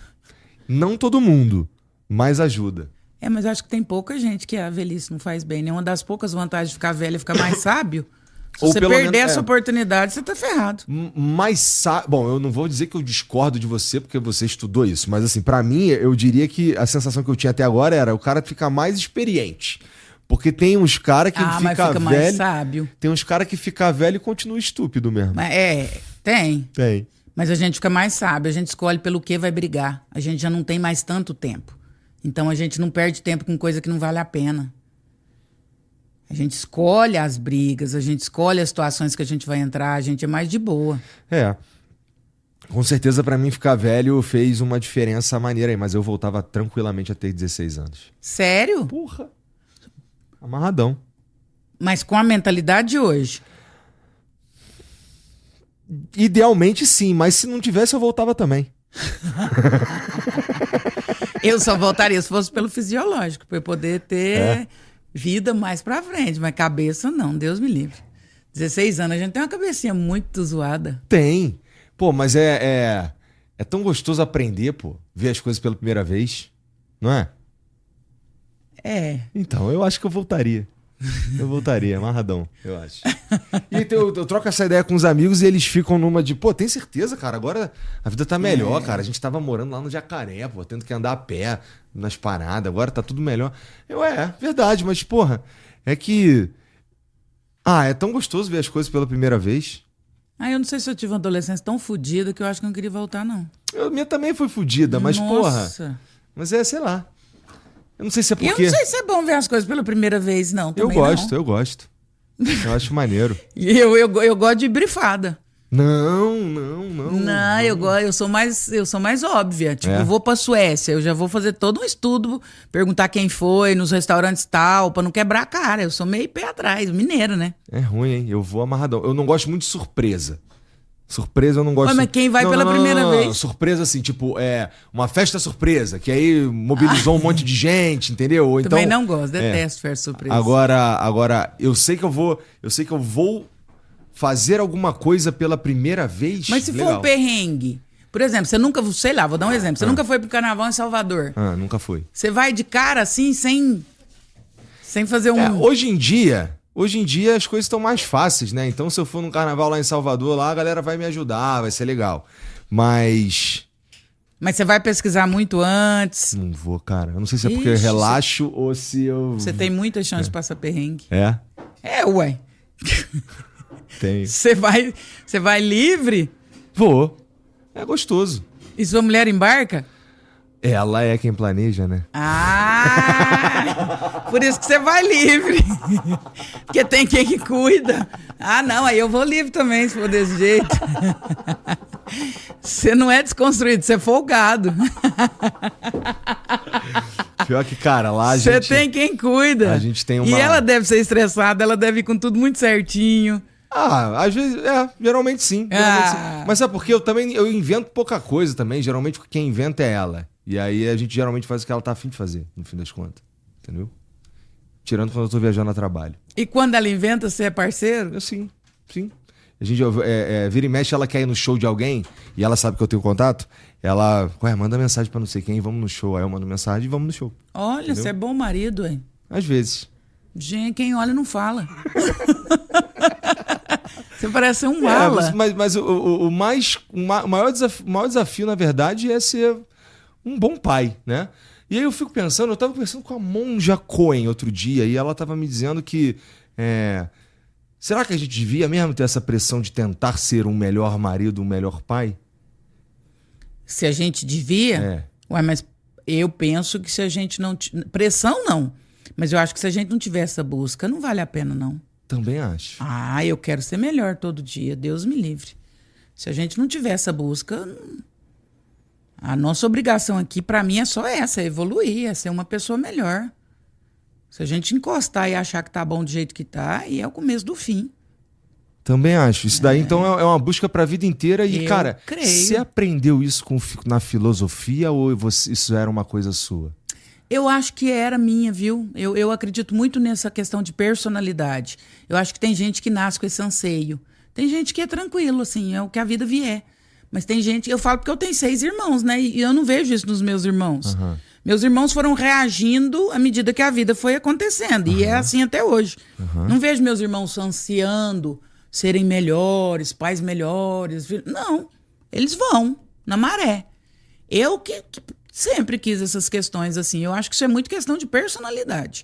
Não todo mundo, mas ajuda. É, mas eu acho que tem pouca gente que a velhice não faz bem, né? Uma das poucas vantagens de ficar velho é ficar mais sábio. Se Ou você pelo perder menos- essa é. oportunidade, você tá ferrado. M- Mas, sa- bom, eu não vou dizer que eu discordo de você, porque você estudou isso, mas assim, pra mim, eu diria que a sensação que eu tinha até agora era o cara ficar mais experiente. Porque tem uns caras que Ah, mas fica, fica mais velho, sábio. tem uns caras que fica velho e continua estúpido mesmo. Mas é, tem. Tem. Mas a gente fica mais sábio, a gente escolhe pelo que vai brigar. A gente já não tem mais tanto tempo. Então a gente não perde tempo com coisa que não vale a pena. A gente escolhe as brigas, a gente escolhe as situações que a gente vai entrar, a gente é mais de boa. É. Com certeza, pra mim, ficar velho fez uma diferença maneira aí, mas eu voltava tranquilamente a ter dezesseis anos. Sério? Porra. Amarradão. Mas com a mentalidade de hoje. Idealmente, sim, mas se não tivesse, eu voltava também. Eu só voltaria se fosse pelo fisiológico, pra eu poder ter é. vida mais pra frente, mas cabeça não, Deus me livre. dezesseis anos, a gente tem uma cabecinha muito zoada. Tem. Pô, mas é, é, é tão gostoso aprender, pô, ver as coisas pela primeira vez, não é? É. Então, eu acho que eu voltaria. Eu voltaria, amarradão, eu acho. E eu, eu troco essa ideia com os amigos e eles ficam numa de, pô, tem certeza, cara, agora a vida tá melhor, é. cara. A gente tava morando lá no Jacaré, pô, tendo que andar a pé nas paradas, agora tá tudo melhor. Eu, é, verdade, mas, porra, é que... Ah, é tão gostoso ver as coisas pela primeira vez. Ah, eu não sei se eu tive uma adolescência tão fodida que eu acho que eu não queria voltar, não. Eu, minha também foi fodida, mas, Nossa. porra... Mas é, sei lá. Eu não sei se é porque... Eu não sei se é bom ver as coisas pela primeira vez, não. Eu gosto, não. eu gosto. Eu acho maneiro. E eu, eu, eu gosto de brifada. Não, não, não. Não, não. Eu, go- eu, sou mais, eu sou mais óbvia. Tipo, É. eu vou pra Suécia, eu já vou fazer todo um estudo, perguntar quem foi, nos restaurantes tal, pra não quebrar a cara. Eu sou meio pé atrás, mineira, né? É ruim, hein? Eu vou amarradão. Eu não gosto muito de surpresa. Surpresa eu não gosto. Ué, mas quem vai Não, pela não, primeira não, não. vez? Surpresa assim, tipo, é uma festa surpresa, que aí mobilizou um monte de gente, entendeu? Ou Também então, não gosto, é. detesto festa surpresa. Agora, agora eu sei que eu vou, eu sei que eu vou fazer alguma coisa pela primeira vez. Mas se legal. for um perrengue, por exemplo, você nunca, sei lá, vou dar um exemplo, você Ah. nunca foi pro carnaval em Salvador. Ah, nunca fui. Você vai de cara assim, sem, sem fazer um... É, hoje em dia, hoje em dia as coisas estão mais fáceis, né? Então se eu for num carnaval lá em Salvador, lá a galera vai me ajudar, vai ser legal. Mas Mas você vai pesquisar muito antes. não vou, cara. Eu não sei se é porque eu Ixi, relaxo ou se eu... Você tem muita chance de passar perrengue. É? É, ué. Tem. Você vai, você vai livre Vou. É gostoso. e sua mulher embarca? Ela é quem planeja, né? Ah! Por isso que você vai livre. Porque tem quem que cuida. Ah, não, aí eu vou livre também, se for desse jeito. Você não é desconstruído, você é folgado. Pior que, cara, lá a Você gente... tem quem cuida. a gente tem uma- E ela deve ser estressada, ela deve ir com tudo muito certinho. Ah, às vezes, é, geralmente sim. Geralmente Ah. sim. Mas sabe por quê? Eu também eu invento pouca coisa também. Geralmente quem inventa é ela. E aí a gente geralmente faz o que ela tá afim de fazer, no fim das contas. Entendeu? Tirando quando eu tô viajando a trabalho. E quando ela inventa, você é parceiro? Eu sim, sim. A gente eu, é, é, vira e mexe, ela quer ir no show de alguém e ela sabe que eu tenho contato. Ela, ué, manda mensagem pra não sei quem, vamos no show. Aí eu mando mensagem e vamos no show. Olha, Entendeu? você é bom marido, hein? Às vezes. Gente, quem olha não fala. Você parece um É, mala. mas mas, mas o, o, o mais, o ma- o maior desafio, o maior desafio, na verdade, é ser um bom pai, né? E aí eu fico pensando, eu tava conversando com a Monja Cohen outro dia e ela tava me dizendo que é, será que a gente devia mesmo ter essa pressão de tentar ser um melhor marido, um melhor pai? Se a gente devia... É. Ué, mas eu penso que se a gente não... t- Pressão, não. Mas eu acho que se a gente não tiver essa busca, não vale a pena, não. Também acho. Ah, eu quero ser melhor todo dia. Deus me livre. Se a gente não tiver essa busca... não- A nossa obrigação aqui, pra mim, é só essa. É evoluir, é ser uma pessoa melhor. Se a gente encostar e achar que tá bom do jeito que tá, aí é o começo do fim. Também acho. Isso daí, então, é é uma busca pra vida inteira. E, Eu cara, creio. você aprendeu isso com fi- na filosofia ou você- isso era uma coisa sua? Eu acho que era minha, viu? Eu, eu acredito muito nessa questão de personalidade. Eu acho que tem gente que nasce com esse anseio. Tem gente que é tranquilo, assim, é o que a vida vier. Mas tem gente... Eu falo porque eu tenho seis irmãos, né? E eu não vejo isso nos meus irmãos. Aham. Meus irmãos foram reagindo à medida que a vida foi acontecendo. E é assim até hoje. Não vejo meus irmãos ansiando serem melhores, pais melhores. fi- Não. Eles vão na maré. Eu que, que sempre quis essas questões assim. Eu acho que isso é muito questão de personalidade.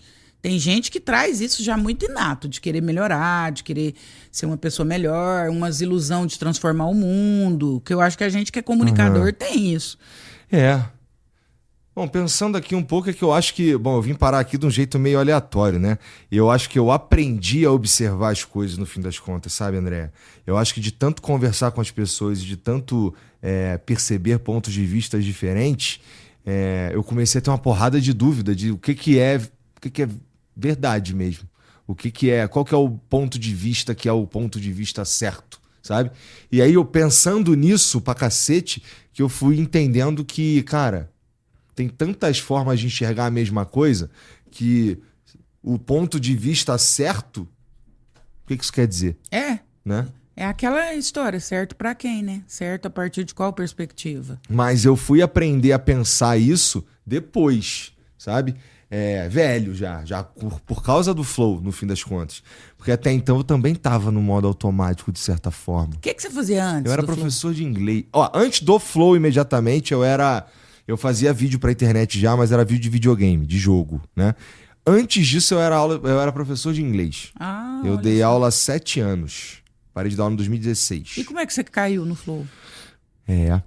Tem gente que traz isso já muito inato, de querer melhorar, de querer ser uma pessoa melhor, umas ilusão de transformar o mundo, que eu acho que a gente que é comunicador uhum. tem isso. É. Bom, pensando aqui um pouco, é que eu acho que... Bom, eu vim parar aqui de um jeito meio aleatório, né? Eu acho que eu aprendi a observar as coisas no fim das contas, sabe, André? Eu acho que de tanto conversar com as pessoas e de tanto é, perceber pontos de vista diferentes, é, eu comecei a ter uma porrada de dúvida de o que, que é... O que, que é verdade mesmo. O que que é, qual que é o ponto de vista que é o ponto de vista certo, sabe? E aí eu pensando nisso pra cacete, que eu fui entendendo que, cara, tem tantas formas de enxergar a mesma coisa que o ponto de vista certo, o que que isso quer dizer? É. Né? É aquela história, certo pra quem, né? Certo a partir de qual perspectiva? Mas eu fui aprender a pensar isso depois, sabe? É, velho já, já por, por causa do flow, no fim das contas. Porque até então eu também tava no modo automático, de certa forma. O que, que você fazia antes? Eu era professor flow? de inglês. Ó, antes do flow, imediatamente, eu era... Eu fazia vídeo pra internet já, mas era vídeo de videogame, de jogo, né? Antes disso, eu era, aula, eu era professor de inglês. Ah, eu dei só. aula há sete anos. Parei de dar aula em dois mil e dezesseis. E como é que você caiu no flow? É...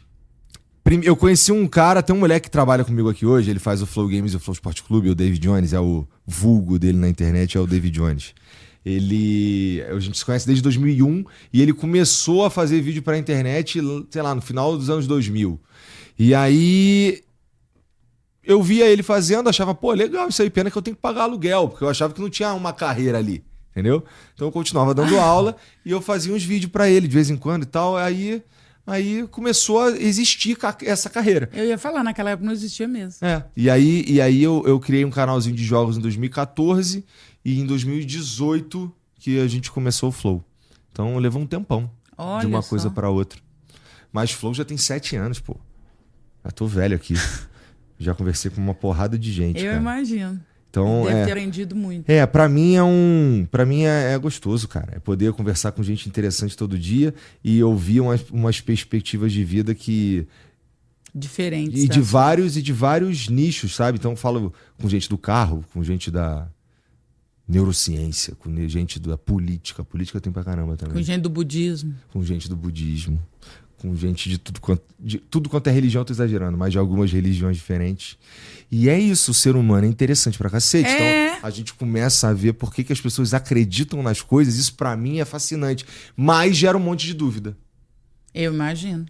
Eu conheci um cara, tem um moleque que trabalha comigo aqui hoje, ele faz o Flow Games e o Flow Sport Clube, o David Jones, é o vulgo dele na internet, é o David Jones. Ele... A gente se conhece desde dois mil e um e ele começou a fazer vídeo pra internet, sei lá, no final dos anos dois mil. E aí... Eu via ele fazendo, achava, pô, legal isso aí, pena que eu tenho que pagar aluguel, porque eu achava que não tinha uma carreira ali, entendeu? Então eu continuava dando aula e eu fazia uns vídeos pra ele de vez em quando e tal, aí... Aí começou a existir essa carreira. Eu ia falar, naquela época não existia mesmo. É. E aí, e aí eu, eu criei um canalzinho de jogos em dois mil e quatorze e em dois mil e dezoito que a gente começou o Flow. Então levou um tempão. Olha de uma só. coisa pra outra. Mas Flow já tem sete anos, pô. Já tô velho aqui. Já conversei com uma porrada de gente. Eu cara. imagino. Então, Deve é, ter rendido muito. É, pra mim é um. Para mim é, é gostoso, cara. É poder conversar com gente interessante todo dia e ouvir umas, umas perspectivas de vida que. Diferentes. E tá? de vários e de vários nichos, sabe? Então eu falo com gente do carro, com gente da neurociência, com gente da política. A política tem pra caramba também. Com gente do budismo. Com gente do budismo. Com gente de tudo quanto, de tudo quanto é religião, eu tô exagerando, mas de algumas religiões diferentes. E é isso, o ser humano é interessante pra cacete. É. Então a gente começa a ver por que, que as pessoas acreditam nas coisas, isso pra mim é fascinante. Mas gera um monte de dúvida. Eu imagino.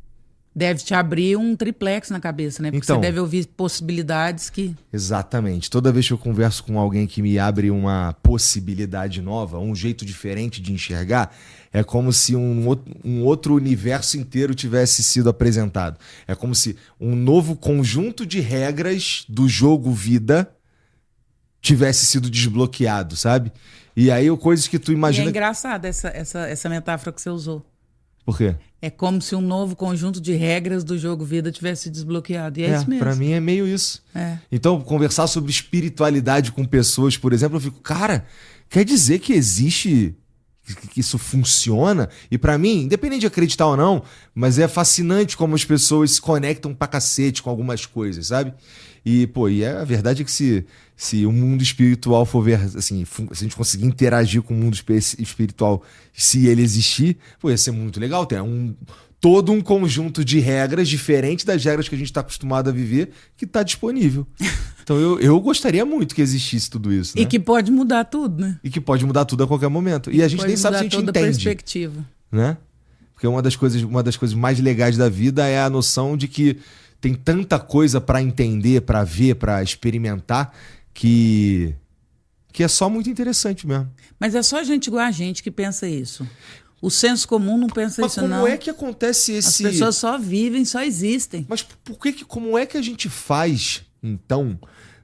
Deve te abrir um triplex na cabeça, né? Porque então, você deve ouvir possibilidades que... Exatamente. Toda vez que eu converso com alguém que me abre uma possibilidade nova, um jeito diferente de enxergar, é como se um outro, um outro universo inteiro tivesse sido apresentado. É como se um novo conjunto de regras do jogo vida tivesse sido desbloqueado, sabe? E aí, coisas que tu imagina... E é engraçado essa, essa, essa metáfora que você usou. Por quê? É como se um novo conjunto de regras do jogo vida tivesse desbloqueado. E é, é isso mesmo. Pra mim é meio isso. É. Então, conversar sobre espiritualidade com pessoas, por exemplo, eu fico, cara, quer dizer que existe... que isso funciona? E pra mim, independente de acreditar ou não, mas é fascinante como as pessoas se conectam pra cacete com algumas coisas, sabe? E, pô, e é, a verdade é que se, se o mundo espiritual for ver, assim, se a gente conseguir interagir com o mundo espiritual, se ele existir, pô, ia ser muito legal. Tem um, todo um conjunto de regras diferente das regras que a gente tá acostumado a viver que tá disponível. Então eu, eu gostaria muito que existisse tudo isso, né? E que pode mudar tudo, né? E que pode mudar tudo a qualquer momento. E, e a gente nem sabe se a gente toda entende. Perspectiva. Né? Porque uma das coisas, uma das coisas mais legais da vida é a noção de que tem tanta coisa pra entender, pra ver, pra experimentar, que, que é só muito interessante mesmo. Mas é só gente igual a gente que pensa isso. O senso comum não pensa Mas isso, como não. é que acontece esse... As pessoas só vivem, só existem. Mas por que, que como é que a gente faz, então,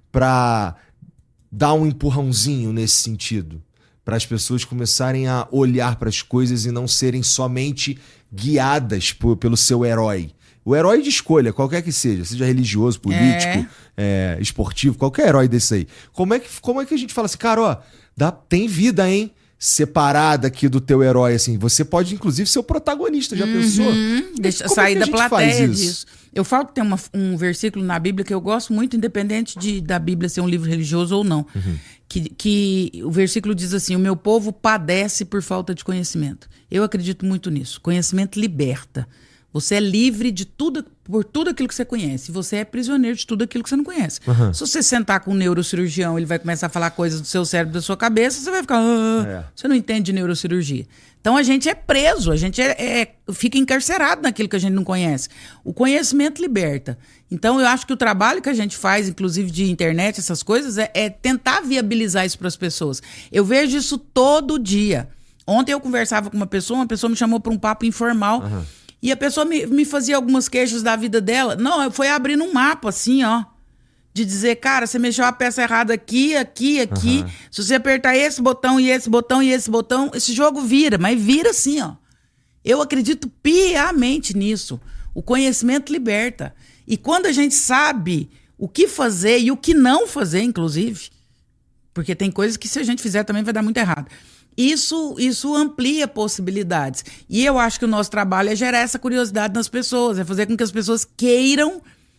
pra dar um empurrãozinho nesse sentido? Para as pessoas começarem a olhar para as coisas e não serem somente guiadas por, pelo seu herói. O herói de escolha, qualquer que seja, seja religioso, político, é. É, esportivo, qualquer herói desse aí. Como é, que, como é que a gente fala assim, cara, ó, dá, tem vida, hein? separada aqui do teu herói, assim. Você pode, inclusive, ser o protagonista, já uhum. pensou? Deixa sair da plateia disso. Eu falo que tem uma, um versículo na Bíblia que eu gosto muito, independente de, da Bíblia ser um livro religioso ou não. Uhum. Que, que o versículo diz assim, o meu povo padece por falta de conhecimento. Eu acredito muito nisso. Conhecimento liberta. Você é livre de tudo, por tudo aquilo que você conhece. Você é prisioneiro de tudo aquilo que você não conhece. Uhum. Se você sentar com um neurocirurgião, ele vai começar a falar coisas do seu cérebro, da sua cabeça, você vai ficar... Ah, é. Você não entende de neurocirurgia. Então a gente é preso, a gente é, é, fica encarcerado naquilo que a gente não conhece. O conhecimento liberta. Então eu acho que o trabalho que a gente faz, inclusive de internet, essas coisas, é, é tentar viabilizar isso para as pessoas. Eu vejo isso todo dia. Ontem eu conversava com uma pessoa, uma pessoa me chamou para um papo informal... Uhum. E a pessoa me, me fazia algumas queixas da vida dela. Não, foi abrindo um mapa, assim, ó. De dizer, cara, você mexeu a peça errada aqui, aqui, aqui. Uhum. Se você apertar esse botão e esse botão e esse botão, esse jogo vira. Mas vira assim, ó. Eu acredito piamente nisso. O conhecimento liberta. E quando a gente sabe o que fazer e o que não fazer, inclusive... Porque tem coisas que se a gente fizer também vai dar muito errado. Isso, isso amplia possibilidades. E eu acho que o nosso trabalho é gerar essa curiosidade nas pessoas, é fazer com que as pessoas queiram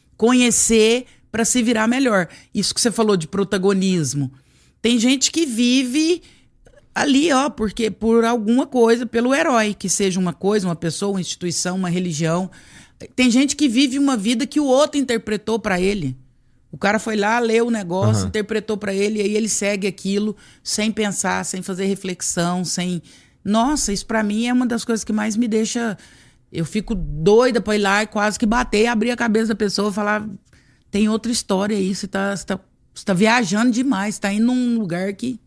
conhecer para se virar melhor. Isso que você falou de protagonismo. Tem gente que vive ali, ó, porque por alguma coisa, pelo herói, que seja uma coisa, uma pessoa, uma instituição, uma religião. Tem gente que vive uma vida que o outro interpretou para ele. O cara foi lá, leu o negócio, uhum. interpretou pra ele, e aí ele segue aquilo sem pensar, sem fazer reflexão, sem... Nossa, isso pra mim é uma das coisas que mais me deixa... Eu fico doida pra ir lá e quase que bater, abrir a cabeça da pessoa e falar, tem outra história aí, você tá, você tá, você tá viajando demais, você tá indo num lugar que...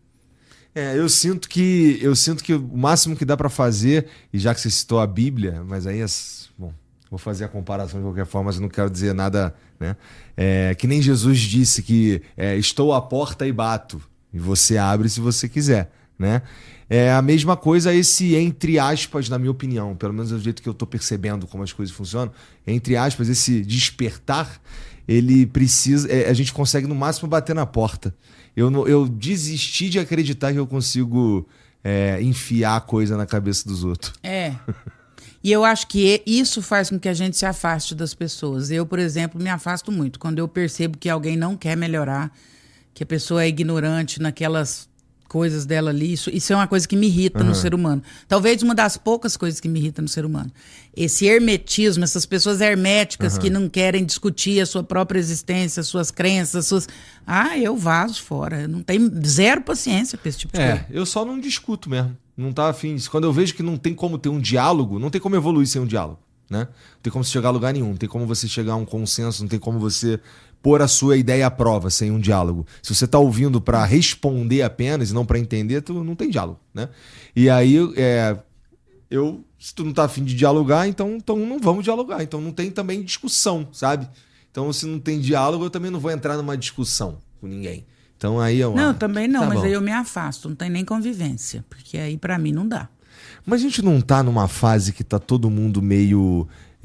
É, eu sinto que, eu sinto que o máximo que dá pra fazer, e já que você citou a Bíblia, mas aí... As, bom, vou fazer a comparação de qualquer forma, mas eu não quero dizer nada... Né? É, que nem Jesus disse que é, estou à porta e bato, e você abre se você quiser, né? É a mesma coisa esse entre aspas, na minha opinião, pelo menos do jeito que eu estou percebendo como as coisas funcionam, entre aspas, esse despertar, ele precisa, é, a gente consegue no máximo bater na porta. Eu, eu desisti de acreditar que eu consigo é, enfiar a coisa na cabeça dos outros. É. E eu acho que isso faz com que a gente se afaste das pessoas. Eu, por exemplo, me afasto muito. Quando eu percebo que alguém não quer melhorar, que a pessoa é ignorante naquelas coisas dela ali, isso, isso é uma coisa que me irrita uhum. no ser humano. Talvez uma das poucas coisas que me irrita no ser humano. Esse hermetismo, essas pessoas herméticas uhum. que não querem discutir a sua própria existência, as suas crenças, as suas... Ah, eu vazo fora. Eu não tenho zero paciência pra esse tipo de é, coisa. É, eu só não discuto mesmo. Não tá afim disso. Quando eu vejo que não tem como ter um diálogo, não tem como evoluir sem um diálogo, né? Não tem como você chegar a lugar nenhum, não tem como você chegar a um consenso, não tem como você pôr a sua ideia à prova sem um diálogo. Se você tá ouvindo para responder apenas e não para entender, tu não tem diálogo, né? E aí, é, eu, se tu não tá afim de dialogar, então, então não vamos dialogar. Então não tem também discussão, sabe? Então se não tem diálogo, eu também não vou entrar numa discussão com ninguém. Então aí eu... Não, também não, tá mas bom. Aí eu me afasto, não tem nem convivência, porque aí pra mim não dá. Mas a gente não tá numa fase que tá todo mundo meio...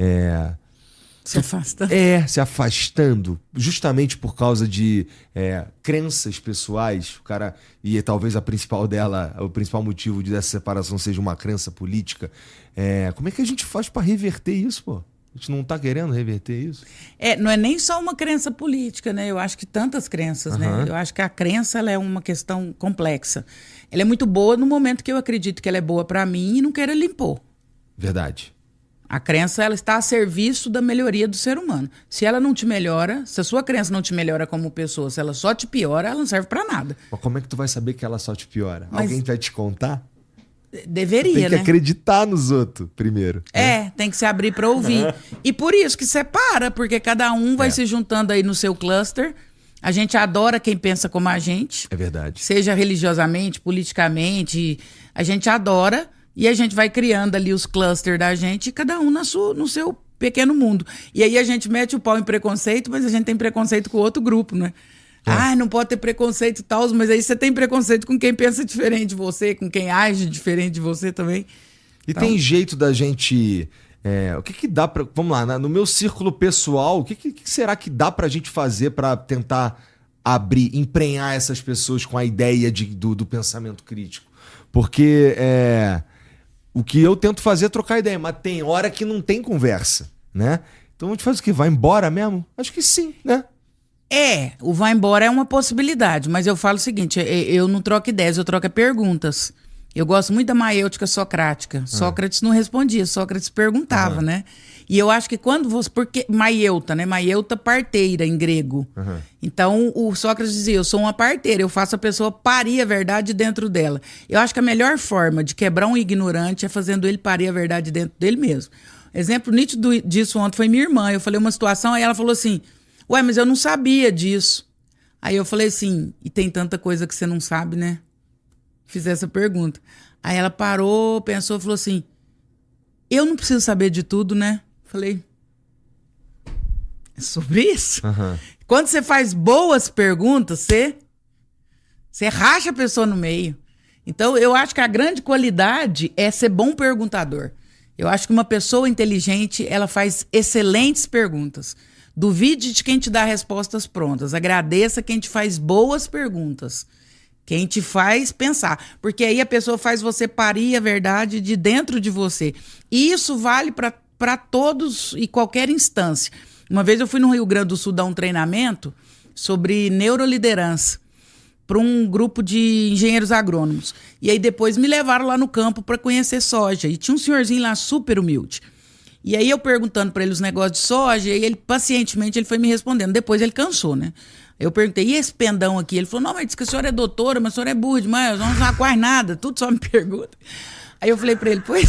É, se afastando. É, se afastando, justamente por causa de é, crenças pessoais. O cara, e talvez a principal dela, o principal motivo dessa separação seja uma crença política. É, como é que a gente faz pra reverter isso, pô? A gente não tá querendo reverter isso? É, não é nem só uma crença política, né? Eu acho que tantas crenças, uhum. né? Eu acho que a crença ela é uma questão complexa. Ela é muito boa no momento que eu acredito que ela é boa para mim e não quero ela impor. Verdade. A crença ela está a serviço da melhoria do ser humano. Se ela não te melhora, se a sua crença não te melhora como pessoa, se ela só te piora, ela não serve para nada. Mas como é que tu vai saber que ela só te piora? Mas... Alguém vai te contar? Deveria, tem que né? acreditar nos outros primeiro. É, né? Tem que se abrir para ouvir. E por isso que separa, porque cada um vai é. se juntando aí no seu cluster. A gente adora quem pensa como a gente. É verdade. Seja religiosamente, politicamente, a gente adora e a gente vai criando ali os clusters da gente, cada um na sua, no seu pequeno mundo. E aí a gente mete o pau em preconceito, mas a gente tem preconceito com outro grupo, né? É. Ah, não pode ter preconceito e tal, mas aí você tem preconceito com quem pensa diferente de você, com quem age diferente de você também. E então... tem jeito da gente... É, o que que dá pra... Vamos lá, no meu círculo pessoal, o que, que, que será que dá pra gente fazer pra tentar abrir, emprenhar essas pessoas com a ideia de, do, do pensamento crítico? Porque é, o que eu tento fazer é trocar ideia, mas tem hora que não tem conversa, né? Então a gente faz o quê? Vai embora mesmo? Acho que sim, né? É, o vai embora é uma possibilidade, mas eu falo o seguinte, eu não troco ideias, eu troco perguntas. Eu gosto muito da maêutica socrática. Ah. Sócrates não respondia, Sócrates perguntava, uhum. né? E eu acho que quando você... Porque maieuta, né? Maieuta, parteira, em grego. Uhum. Então, o Sócrates dizia, eu sou uma parteira, eu faço a pessoa parir a verdade dentro dela. Eu acho que a melhor forma de quebrar um ignorante é fazendo ele parir a verdade dentro dele mesmo. Exemplo nítido disso ontem foi minha irmã. Eu falei uma situação, aí ela falou assim, ué, mas eu não sabia disso. Aí eu falei assim, e tem tanta coisa que você não sabe, né? Fiz essa pergunta. Aí ela parou, pensou, falou assim, eu não preciso saber de tudo, né? Falei, é sobre isso? Uhum. Quando você faz boas perguntas, você, você racha a pessoa no meio. Então, eu acho que a grande qualidade é ser bom perguntador. Eu acho que uma pessoa inteligente, ela faz excelentes perguntas. Duvide de quem te dá respostas prontas. Agradeça quem te faz boas perguntas. Quem te faz pensar. Porque aí a pessoa faz você parir a verdade de dentro de você. E isso vale para todos e qualquer instância. Uma vez eu fui no Rio Grande do Sul dar um treinamento sobre neuroliderança para um grupo de engenheiros agrônomos. E aí depois me levaram lá no campo para conhecer soja. E tinha um senhorzinho lá super humilde. E aí eu perguntando para ele os negócios de soja, e ele pacientemente ele foi me respondendo. Depois ele cansou, né? Eu perguntei, e esse pendão aqui? Ele falou, não, mas diz que a senhora é doutora, mas a senhora é burra demais, não sabe quase nada, tudo só me pergunta. Aí eu falei para ele, pois...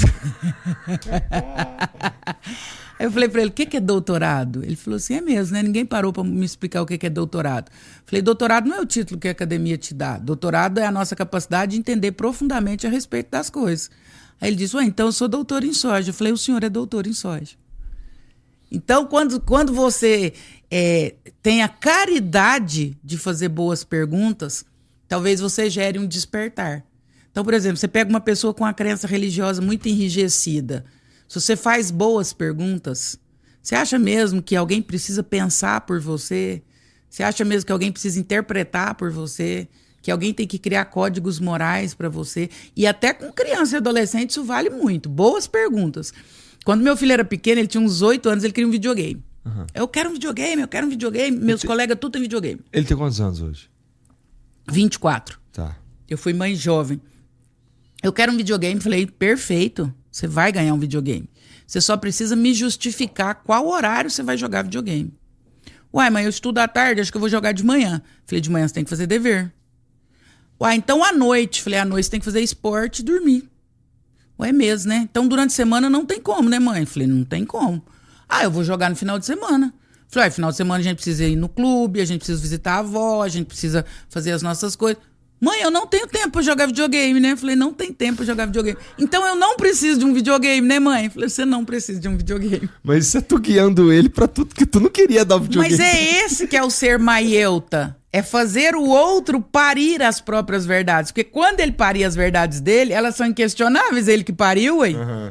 Aí eu falei para ele, o que, que é doutorado? Ele falou assim, é mesmo, né? Ninguém parou para me explicar o que, que é doutorado. Falei, doutorado não é o título que a academia te dá. Doutorado é a nossa capacidade de entender profundamente a respeito das coisas. Aí ele disse, ué, então eu sou doutor em soja. Eu falei, o senhor é doutor em soja. Então, quando, quando você é, tem a caridade de fazer boas perguntas, talvez você gere um despertar. Então, por exemplo, você pega uma pessoa com uma crença religiosa muito enrijecida. Se você faz boas perguntas, você acha mesmo que alguém precisa pensar por você? Você acha mesmo que alguém precisa interpretar por você? Que alguém tem que criar códigos morais para você? E até com criança e adolescente isso vale muito. Boas perguntas. Quando meu filho era pequeno, ele tinha uns oito anos, ele queria um videogame. Uhum. Eu quero um videogame, eu quero um videogame. Meus te... colegas tudo têm videogame. Ele tem quantos anos hoje? vinte e quatro. Tá. Eu fui mãe jovem. Eu quero um videogame. Falei, perfeito. Você vai ganhar um videogame. Você só precisa me justificar qual horário você vai jogar videogame. Uai, mãe, eu estudo à tarde, acho que eu vou jogar de manhã. Falei, de manhã você tem que fazer dever. Uai, então à noite. Falei, à noite você tem que fazer esporte e dormir. Ué, é mesmo, né? Então durante a semana não tem como, né, mãe? Falei, não tem como. Ah, eu vou jogar no final de semana. Falei, ah, final de semana a gente precisa ir no clube, a gente precisa visitar a avó, a gente precisa fazer as nossas coisas. Mãe, eu não tenho tempo pra jogar videogame, né? Falei, não tem tempo pra jogar videogame. Então eu não preciso de um videogame, né, mãe? Falei, você não precisa de um videogame. Mas isso é tu guiando ele pra tudo que tu não queria dar o videogame. Mas é esse que é o ser maieuta. É fazer o outro parir as próprias verdades. Porque quando ele parir as verdades dele, elas são inquestionáveis. Ele que pariu, ué. Uhum.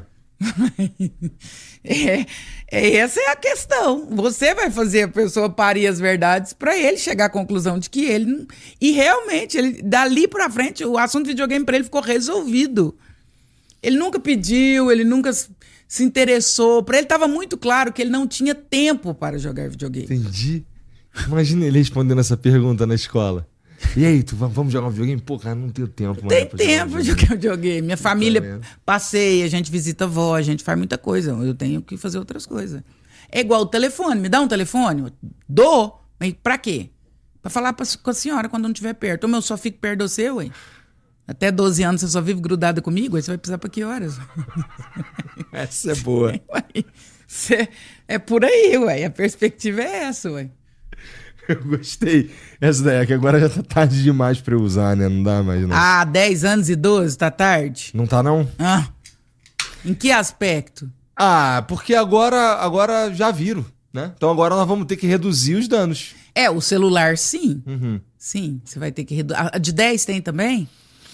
é, é, essa é a questão. Você vai fazer a pessoa parir as verdades para ele chegar à conclusão de que ele... Não... E realmente, ele, dali pra frente, o assunto videogame para ele ficou resolvido. Ele nunca pediu, ele nunca se interessou. Para ele estava muito claro que ele não tinha tempo para jogar videogame. Entendi. Imagina ele respondendo essa pergunta na escola. E aí, tu, vamos jogar um videogame? Pô, cara, não tenho tempo. Não tem tempo de jogar videogame. Minha família passeia, a gente visita a avó, a gente faz muita coisa. Eu tenho que fazer outras coisas. É igual o telefone. Me dá um telefone? Dou. Mas pra quê? Pra falar pra, com a senhora quando não estiver perto. Ou eu só fico perto do seu, ué. Até doze anos você só vive grudada comigo? Aí você vai precisar pra que horas? Essa é boa. Ué, cê, é por aí, ué. A perspectiva é essa, ué. Eu gostei. Essa daí é que agora já tá tarde demais pra eu usar, né? Não dá mais, não. Ah, dez anos e doze, tá tarde? Não tá, não? Ah. Em que aspecto? Ah, porque agora, agora já viram, né? Então agora nós vamos ter que reduzir os danos. É, o celular sim. Uhum. Sim, você vai ter que reduzir. A de dez tem também?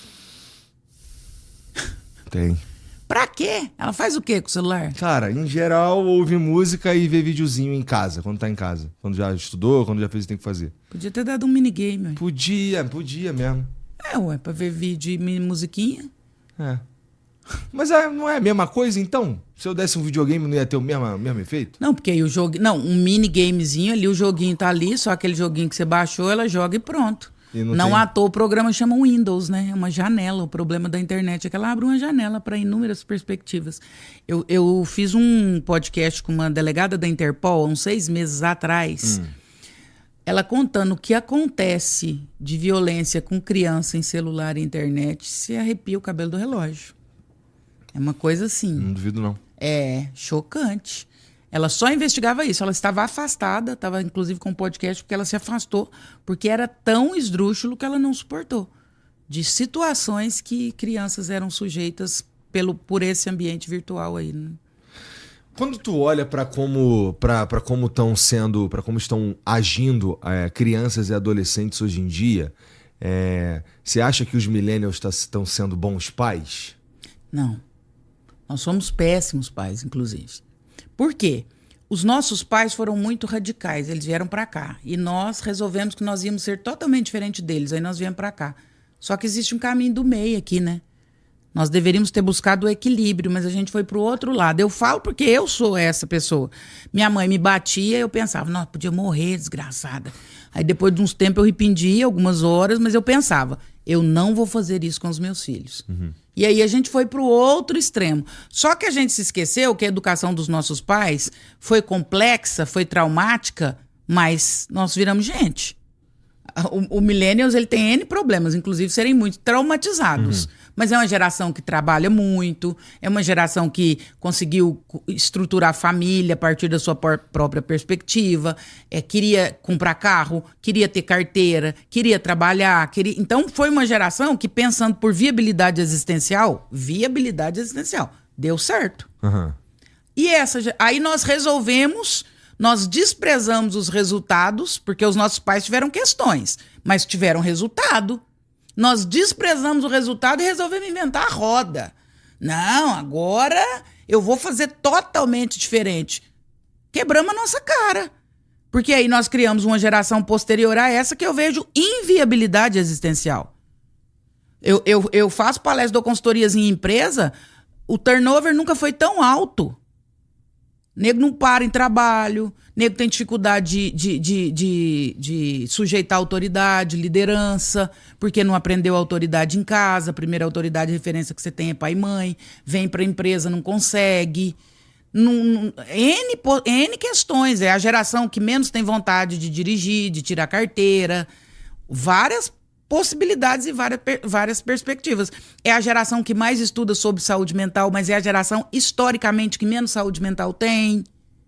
Tem. Pra quê? Ela faz o quê com o celular? Cara, em geral, ouve música e vê videozinho em casa, quando tá em casa. Quando já estudou, quando já fez o que tem que fazer. Podia ter dado um minigame. Ué. Podia, podia mesmo. É, ué, pra ver vídeo e musiquinha. É. Mas é, não é a mesma coisa, então? Se eu desse um videogame, não ia ter o mesmo, mesmo efeito? Não, porque aí o jogo... Não, um minigamezinho ali, o joguinho tá ali, só aquele joguinho que você baixou, ela joga e pronto. E não não tem... à toa o programa chama Windows, né? É uma janela. O problema da internet é que ela abre uma janela para inúmeras perspectivas. Eu, eu fiz um podcast com uma delegada da Interpol, há uns seis meses atrás, hum. ela contando o que acontece de violência com criança em celular e internet, se arrepia o cabelo do relógio. É uma coisa assim. Não duvido, não. É chocante. Ela só investigava isso. Ela estava afastada, estava inclusive com um podcast, porque ela se afastou, porque era tão esdrúxulo que ela não suportou. De situações que crianças eram sujeitas pelo, por esse ambiente virtual aí. Né? Quando tu olha para como para para como estão sendo, para como estão agindo é, crianças e adolescentes hoje em dia, é, você acha que os millennials estão sendo bons pais? Não. Nós somos péssimos pais, inclusive. Por quê? Os nossos pais foram muito radicais, eles vieram para cá. E nós resolvemos que nós íamos ser totalmente diferente deles, aí nós viemos para cá. Só que existe um caminho do meio aqui, né? Nós deveríamos ter buscado o equilíbrio, mas a gente foi pro outro lado. Eu falo porque eu sou essa pessoa. Minha mãe me batia, eu pensava, nossa, podia morrer, desgraçada. Aí depois de uns tempos eu arrependia algumas horas, mas eu pensava, eu não vou fazer isso com os meus filhos. Uhum. E aí a gente foi pro outro extremo. Só que a gente se esqueceu que a educação dos nossos pais foi complexa, foi traumática, mas nós viramos gente. O, o Millennials, ele tem N problemas, inclusive serem muito traumatizados. Uhum. Mas é uma geração que trabalha muito, é uma geração que conseguiu estruturar a família a partir da sua por, própria perspectiva, é, queria comprar carro, queria ter carteira, queria trabalhar. Queria... Então foi uma geração que, pensando por viabilidade existencial, viabilidade existencial, deu certo. Uhum. E essa, aí nós resolvemos... Nós desprezamos os resultados, porque os nossos pais tiveram questões, mas tiveram resultado. Nós desprezamos o resultado e resolvemos inventar a roda. Não, agora eu vou fazer totalmente diferente. Quebramos a nossa cara. Porque aí nós criamos uma geração posterior a essa que eu vejo inviabilidade existencial. Eu, eu, eu faço palestra, dou consultorias em empresa, o turnover nunca foi tão alto. Nego não para em trabalho, nego tem dificuldade de, de, de, de, de sujeitar autoridade, liderança, porque não aprendeu a autoridade em casa, a primeira autoridade de referência que você tem é pai e mãe, vem para a empresa, não consegue. Não, não, N, N questões, é a geração que menos tem vontade de dirigir, de tirar carteira, várias possibilidades e várias, várias perspectivas. É a geração que mais estuda sobre saúde mental, mas é a geração historicamente que menos saúde mental tem.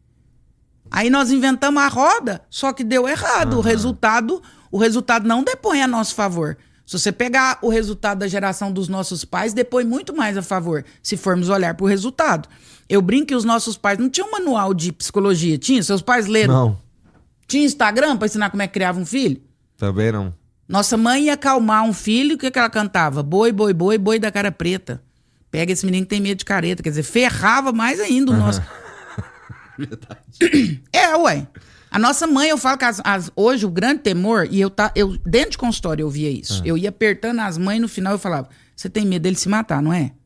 Aí nós inventamos a roda, só que deu errado. Uhum. O resultado, o resultado não depõe a nosso favor. Se você pegar o resultado da geração dos nossos pais, depõe muito mais a favor, se formos olhar para o resultado. Eu brinco que os nossos pais não tinham manual de psicologia. Tinha? Seus pais leram? Não. Tinha Instagram para ensinar como é que criava um filho? Também não. Nossa mãe ia acalmar um filho, o que, que ela cantava? Boi, boi, boi, boi da cara preta. Pega esse menino que tem medo de careta. Quer dizer, ferrava mais ainda o uhum. nosso... Verdade. É, ué. A nossa mãe, eu falo que as, as, hoje o grande temor, e eu, tá, eu dentro de consultório eu via isso. Uhum. Eu ia apertando as mães, no final eu falava, você tem medo dele se matar, não é?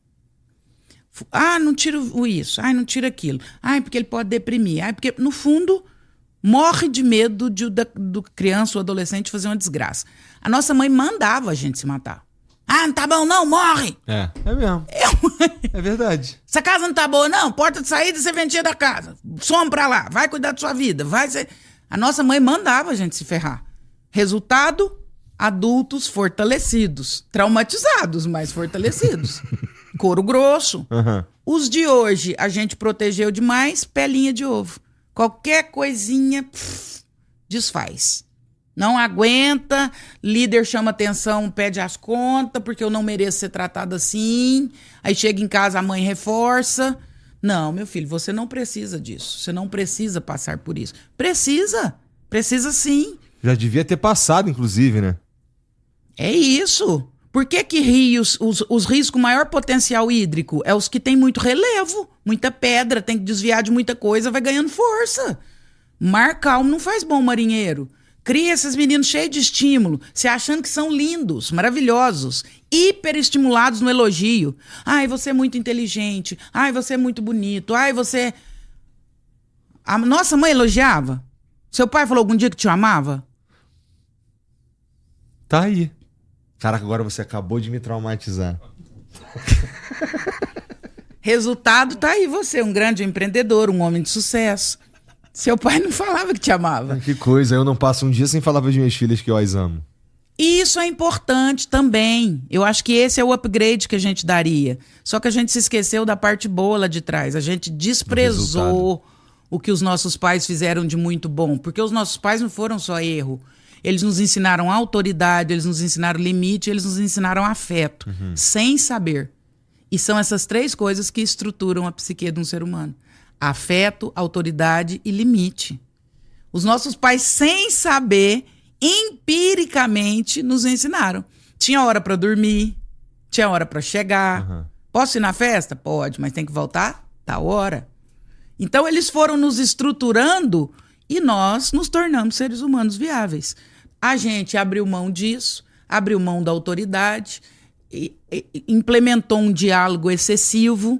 Ah, não tira o isso. Ah, não tira aquilo. Ah, porque ele pode deprimir. Ah, porque, no fundo... morre de medo de, da, do criança ou adolescente fazer uma desgraça. A nossa mãe mandava a gente se matar. Ah, não tá bom não, morre! É, é mesmo. Eu... É verdade. Essa casa não tá boa não, porta de saída, serventia da casa. Some pra lá, vai cuidar da sua vida. Vai ser... A nossa mãe mandava a gente se ferrar. Resultado, adultos fortalecidos. Traumatizados, mas fortalecidos. Couro grosso. Uhum. Os de hoje, a gente protegeu demais, pelinha de ovo. Qualquer coisinha, pff, desfaz. Não aguenta, líder chama atenção, pede as contas, porque eu não mereço ser tratado assim. Aí chega em casa, a mãe reforça. Não, meu filho, você não precisa disso. Você não precisa passar por isso. Precisa, precisa sim. Já devia ter passado, inclusive, né? É isso. Por que que rios, os, os rios com maior potencial hídrico é os que têm muito relevo, muita pedra, tem que desviar de muita coisa, vai ganhando força. Mar calmo não faz bom marinheiro. Cria esses meninos cheios de estímulo, se achando que são lindos, maravilhosos, hiperestimulados no elogio. Ai, você é muito inteligente. Ai, você é muito bonito. Ai, você... A nossa mãe elogiava? Seu pai falou algum dia que te amava? Tá aí. Caraca, agora você acabou de me traumatizar. Resultado, tá aí você, um grande empreendedor, um homem de sucesso. Seu pai não falava que te amava. Que coisa, eu não passo um dia sem falar para as minhas filhas que eu as amo. E isso é importante também. Eu acho que esse é o upgrade que a gente daria. Só que a gente se esqueceu da parte boa lá de trás. A gente desprezou o que os nossos pais fizeram de muito bom. Porque os nossos pais não foram só erro. Eles nos ensinaram autoridade, eles nos ensinaram limite, eles nos ensinaram afeto. Uhum. Sem saber. E são essas três coisas que estruturam a psique de um ser humano. Afeto, autoridade e limite. Os nossos pais, sem saber, empiricamente, nos ensinaram. Tinha hora para dormir, tinha hora para chegar. Uhum. Posso ir na festa? Pode, mas tem que voltar? Tá hora. Então, eles foram nos estruturando e nós nos tornamos seres humanos viáveis. A gente abriu mão disso, abriu mão da autoridade, e, e, implementou um diálogo excessivo.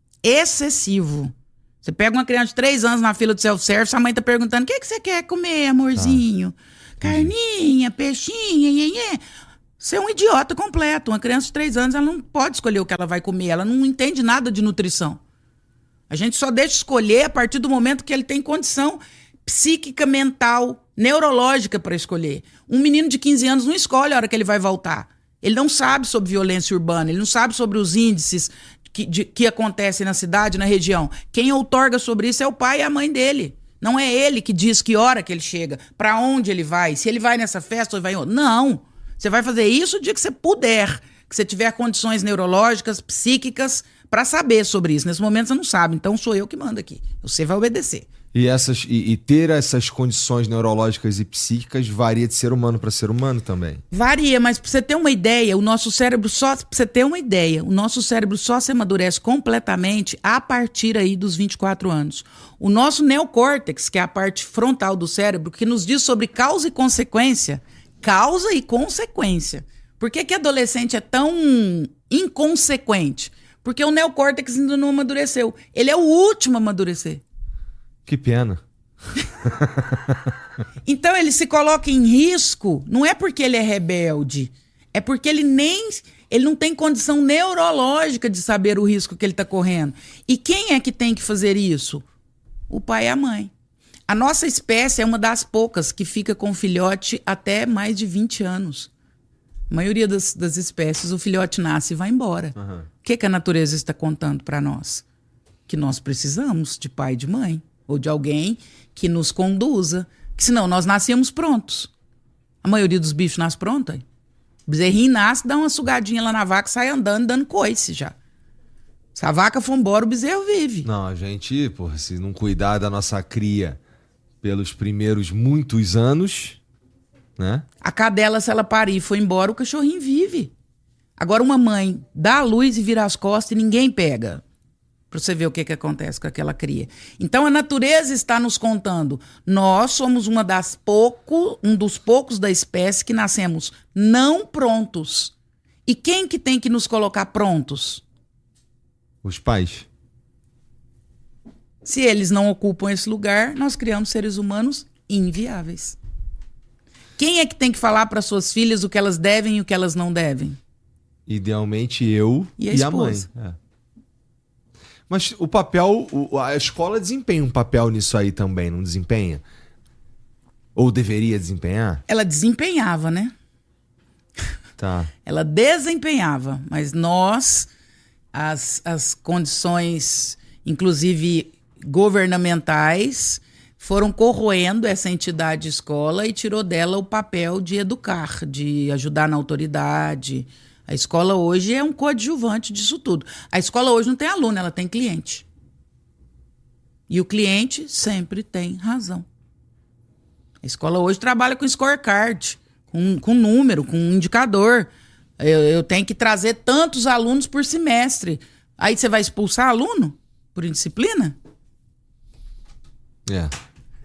Excessivo. Você pega uma criança de três anos na fila do self-service, a mãe tá perguntando, o que, que você quer comer, amorzinho? Ah. Carninha, peixinho, iê, iê. Você é um idiota completo. Uma criança de três anos, ela não pode escolher o que ela vai comer. Ela não entende nada de nutrição. A gente só deixa escolher a partir do momento que ele tem condição psíquica, mental, neurológica para escolher. Um menino de quinze anos não escolhe a hora que ele vai voltar. Ele não sabe sobre violência urbana, ele não sabe sobre os índices que, de, que acontecem na cidade, na região. Quem outorga sobre isso é o pai e a mãe dele. Não é ele que diz que hora que ele chega, para onde ele vai, se ele vai nessa festa ou vai em outra. Não. Você vai fazer isso o dia que você puder, que você tiver condições neurológicas, psíquicas, para saber sobre isso. Nesse momento você não sabe, então sou eu que mando aqui. Você vai obedecer. E, essas, e, e ter essas condições neurológicas e psíquicas varia de ser humano para ser humano também? Varia, mas para você ter uma ideia, o nosso cérebro só... Pra você ter uma ideia, o nosso cérebro só se amadurece completamente a partir aí dos vinte e quatro anos. O nosso neocórtex, que é a parte frontal do cérebro, que nos diz sobre causa e consequência, causa e consequência. Por que que adolescente é tão inconsequente? Porque o neocórtex ainda não amadureceu. Ele é o último a amadurecer. Que pena. Então ele se coloca em risco, não é porque ele é rebelde, é porque ele nem ele não tem condição neurológica de saber o risco que ele está correndo. E quem é que tem que fazer isso? O pai e a mãe. A nossa espécie é uma das poucas que fica com o filhote até mais de vinte anos. A maioria das, das espécies, o filhote nasce e vai embora. Uhum. O que, que a natureza está contando para nós? Que nós precisamos de pai e de mãe. Ou de alguém que nos conduza. Que senão nós nascemos prontos. A maioria dos bichos nasce pronto. Aí. O bezerrinho nasce, dá uma sugadinha lá na vaca, sai andando, dando coice já. Se a vaca for embora, o bezerro vive. Não, a gente, porra, se não cuidar da nossa cria pelos primeiros muitos anos, né? A cadela, se ela parir e for embora, o cachorrinho vive. Agora uma mãe dá a luz e vira as costas e ninguém pega. Para você ver o que, que acontece com aquela cria. Então a natureza está nos contando. Nós somos uma das pouco, um dos poucos da espécie que nascemos não prontos. E quem que tem que nos colocar prontos? Os pais. Se eles não ocupam esse lugar, nós criamos seres humanos inviáveis. Quem é que tem que falar para suas filhas o que elas devem e o que elas não devem? Idealmente eu e a, e a mãe. É. Mas o papel, a escola desempenha um papel nisso aí também, não desempenha? Ou deveria desempenhar? Ela desempenhava, né? Tá. Ela desempenhava, mas nós, as, as condições, inclusive governamentais, foram corroendo essa entidade escola e tirou dela o papel de educar, de ajudar na autoridade. A escola hoje é um coadjuvante disso tudo. A escola hoje não tem aluno, ela tem cliente. E o cliente sempre tem razão. A escola hoje trabalha com scorecard, com, com número, com indicador. Eu, eu tenho que trazer tantos alunos por semestre. Aí você vai expulsar aluno por indisciplina? É.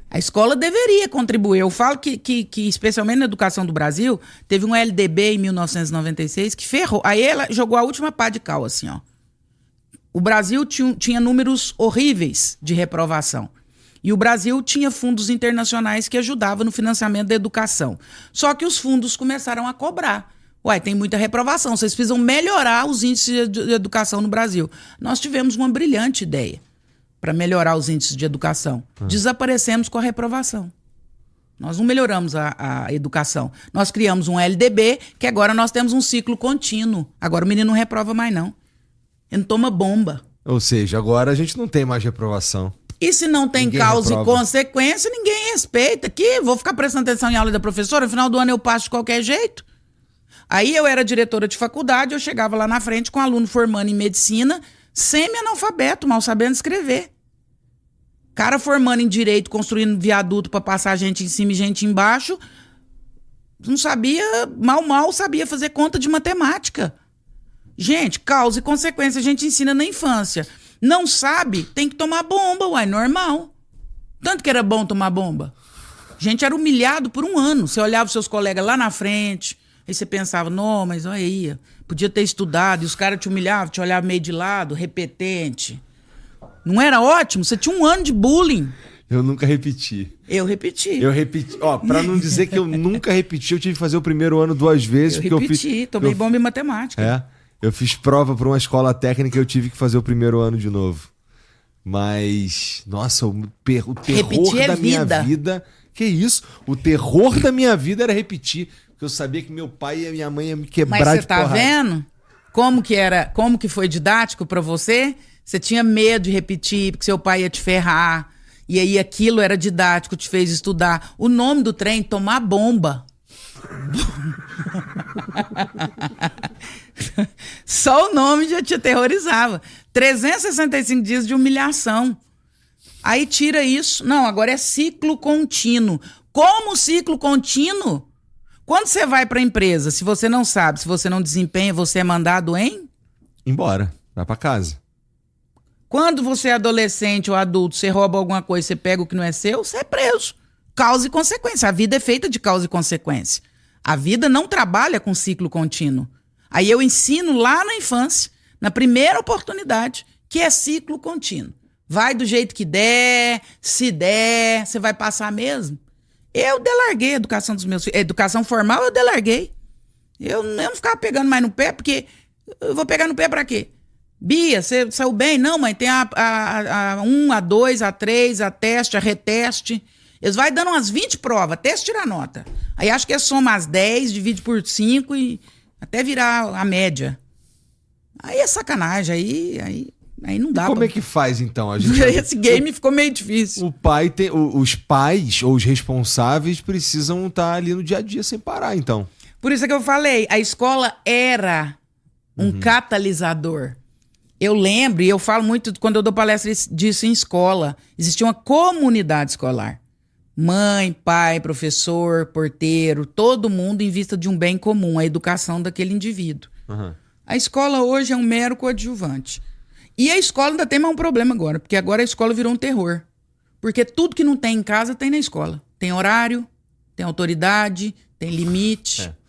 A escola deveria contribuir. Eu falo que, que, que, especialmente na educação do Brasil, teve um L D B em mil novecentos e noventa e seis que ferrou. Aí ela jogou a última pá de cal, assim, ó. O Brasil tinha, tinha números horríveis de reprovação. E o Brasil tinha fundos internacionais que ajudavam no financiamento da educação. Só que os fundos começaram a cobrar. Uai, tem muita reprovação, vocês precisam melhorar os índices de educação no Brasil. Nós tivemos uma brilhante ideia para melhorar os índices de educação. Hum. Desaparecemos com a reprovação. Nós não melhoramos a, a educação. Nós criamos um L D B, que agora nós temos um ciclo contínuo. Agora o menino não reprova mais, não. Ele não toma bomba. Ou seja, agora a gente não tem mais reprovação. E se não tem ninguém causa reprova. E consequência, ninguém respeita. Aqui, vou ficar prestando atenção em aula da professora, no final do ano eu passo de qualquer jeito. Aí eu era diretora de faculdade, eu chegava lá na frente com um aluno formando em medicina, semi-analfabeto, mal sabendo escrever. Cara formando em direito, construindo viaduto para passar gente em cima e gente embaixo, não sabia, mal, mal sabia fazer conta de matemática. Gente, causa e consequência a gente ensina na infância. Não sabe, tem que tomar bomba, uai, normal. Tanto que era bom tomar bomba. A gente era humilhado por um ano. Você olhava os seus colegas lá na frente, aí você pensava, não, mas olha aí, podia ter estudado, e os caras te humilhavam, te olhavam meio de lado, repetente. Não era ótimo? Você tinha um ano de bullying. Eu nunca repeti. Eu repeti. Eu repeti. Ó, pra não dizer que eu nunca repeti, eu tive que fazer o primeiro ano duas vezes. Eu porque repeti, eu fiz, tomei eu, bomba em matemática. É, eu fiz prova pra uma escola técnica e eu tive que fazer o primeiro ano de novo. Mas, nossa, o, per, o terror repetir da é minha vida. vida... Que isso? O terror da minha vida era repetir. Porque eu sabia que meu pai e a minha mãe iam me quebrar de porrada. Mas você tá vendo como que era, como que foi didático pra você? Você tinha medo de repetir, porque seu pai ia te ferrar. E aí aquilo era didático, te fez estudar. O nome do trem, tomar bomba. Só o nome já te aterrorizava. trezentos e sessenta e cinco dias de humilhação. Aí tira isso. Não, agora é ciclo contínuo. Como ciclo contínuo? Quando você vai para a empresa, se você não sabe, se você não desempenha, você é mandado em? Embora, vai para casa. Quando você é adolescente ou adulto, você rouba alguma coisa, você pega o que não é seu, você é preso. Causa e consequência. A vida é feita de causa e consequência. A vida não trabalha com ciclo contínuo. Aí eu ensino lá na infância, na primeira oportunidade, que é ciclo contínuo. Vai do jeito que der, se der, você vai passar mesmo. Eu delarguei a educação dos meus filhos. Educação formal eu delarguei. Eu, eu não ficava pegando mais no pé, porque eu vou pegar no pé pra quê? Bia, você saiu bem? Não, mãe, tem a, a, a um, a dois, a três, a teste, a reteste. Eles vão dando umas vinte provas, até se tirar nota. Aí acho que é soma as dez, divide por cinco e até virar a média. Aí é sacanagem, aí, aí, aí não dá. E como pra... é que faz, então? A gente... Esse game ficou meio difícil. O pai tem, o, os pais ou os responsáveis precisam estar ali no dia a dia sem parar, então. Por isso é que eu falei, a escola era um uhum. catalisador. Eu lembro, e eu falo muito quando eu dou palestra disso em escola, existia uma comunidade escolar. Mãe, pai, professor, porteiro, todo mundo em vista de um bem comum, a educação daquele indivíduo. Uhum. A escola hoje é um mero coadjuvante. E a escola ainda tem mais um problema agora, porque agora a escola virou um terror. Porque tudo que não tem em casa tem na escola. Tem horário, tem autoridade, tem limite. É.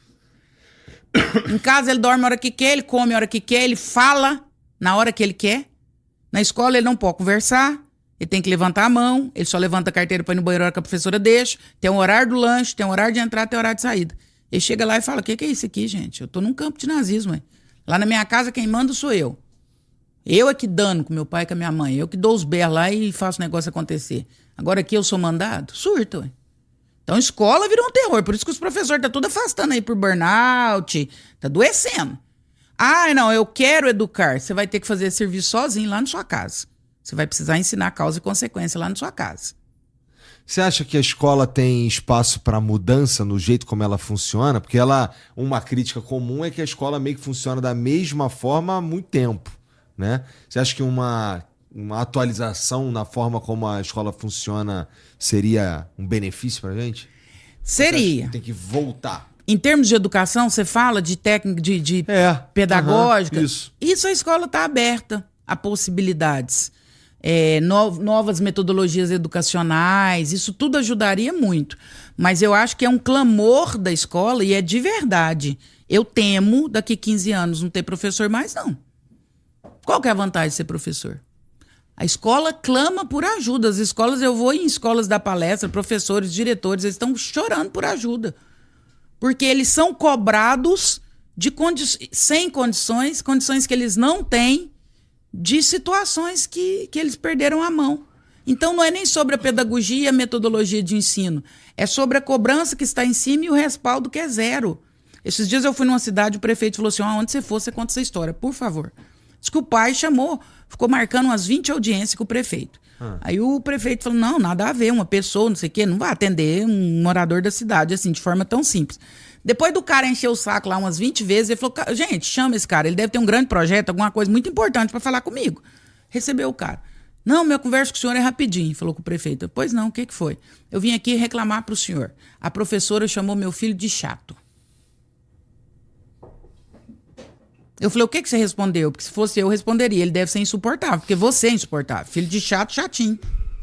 Em casa ele dorme a hora que quer, ele come a hora que quer, ele fala na hora que ele quer. Na escola ele não pode conversar, ele tem que levantar a mão, ele só levanta a carteira para ir no banheiro a hora que a professora deixa, tem um horário do lanche, tem um horário de entrada, tem um horário de saída. Ele chega lá e fala, o que, que é isso aqui, gente? Eu tô num campo de nazismo, hein? Lá na minha casa quem manda sou eu. Eu é que dano com meu pai e com a minha mãe, eu que dou os berros lá e faço o negócio acontecer. Agora aqui eu sou mandado? Surto, hein? Então escola virou um terror, por isso que os professores tá tudo afastando aí por burnout, tá adoecendo. Ah, não, eu quero educar. Você vai ter que fazer esse serviço sozinho lá na sua casa. Você vai precisar ensinar causa e consequência lá na sua casa. Você acha que a escola tem espaço para mudança no jeito como ela funciona? Porque ela, uma crítica comum é que a escola meio que funciona da mesma forma há muito tempo, né? Você acha que uma, uma atualização na forma como a escola funciona seria um benefício para a gente? Seria. Que tem que voltar. Em termos de educação, você fala de técnica, de, de é, pedagógica. Uhum, isso. Isso a escola está aberta a possibilidades. é, no, novas metodologias educacionais, isso tudo ajudaria muito. Mas eu acho que é um clamor da escola e é de verdade. Eu temo, daqui quinze anos, não ter professor mais, não. Qual que é a vantagem de ser professor? A escola clama por ajuda. As escolas, eu vou em escolas da palestra, professores, diretores, eles estão chorando por ajuda. Porque eles são cobrados de condi- sem condições, condições que eles não têm, de situações que, que eles perderam a mão. Então não é nem sobre a pedagogia e a metodologia de ensino. É sobre a cobrança que está em cima e o respaldo que é zero. Esses dias eu fui numa cidade, o prefeito falou assim, onde você for, você conta essa história, por favor. Diz que o pai chamou, ficou marcando umas vinte audiências com o prefeito. Ah. Aí o prefeito falou, não, nada a ver, uma pessoa, não sei o quê, não vai atender um morador da cidade, assim, de forma tão simples. Depois do cara encher o saco lá umas vinte vezes, ele falou, gente, chama esse cara, ele deve ter um grande projeto, alguma coisa muito importante para falar comigo. Recebeu o cara. Não, minha conversa com o senhor é rapidinho, falou com o prefeito. Pois não, o que, que foi? Eu vim aqui reclamar para o senhor. A professora chamou meu filho de chato. Eu falei, o que, que você respondeu? Porque se fosse eu, eu responderia. Ele deve ser insuportável, porque você é insuportável. Filho de chato, chatinho.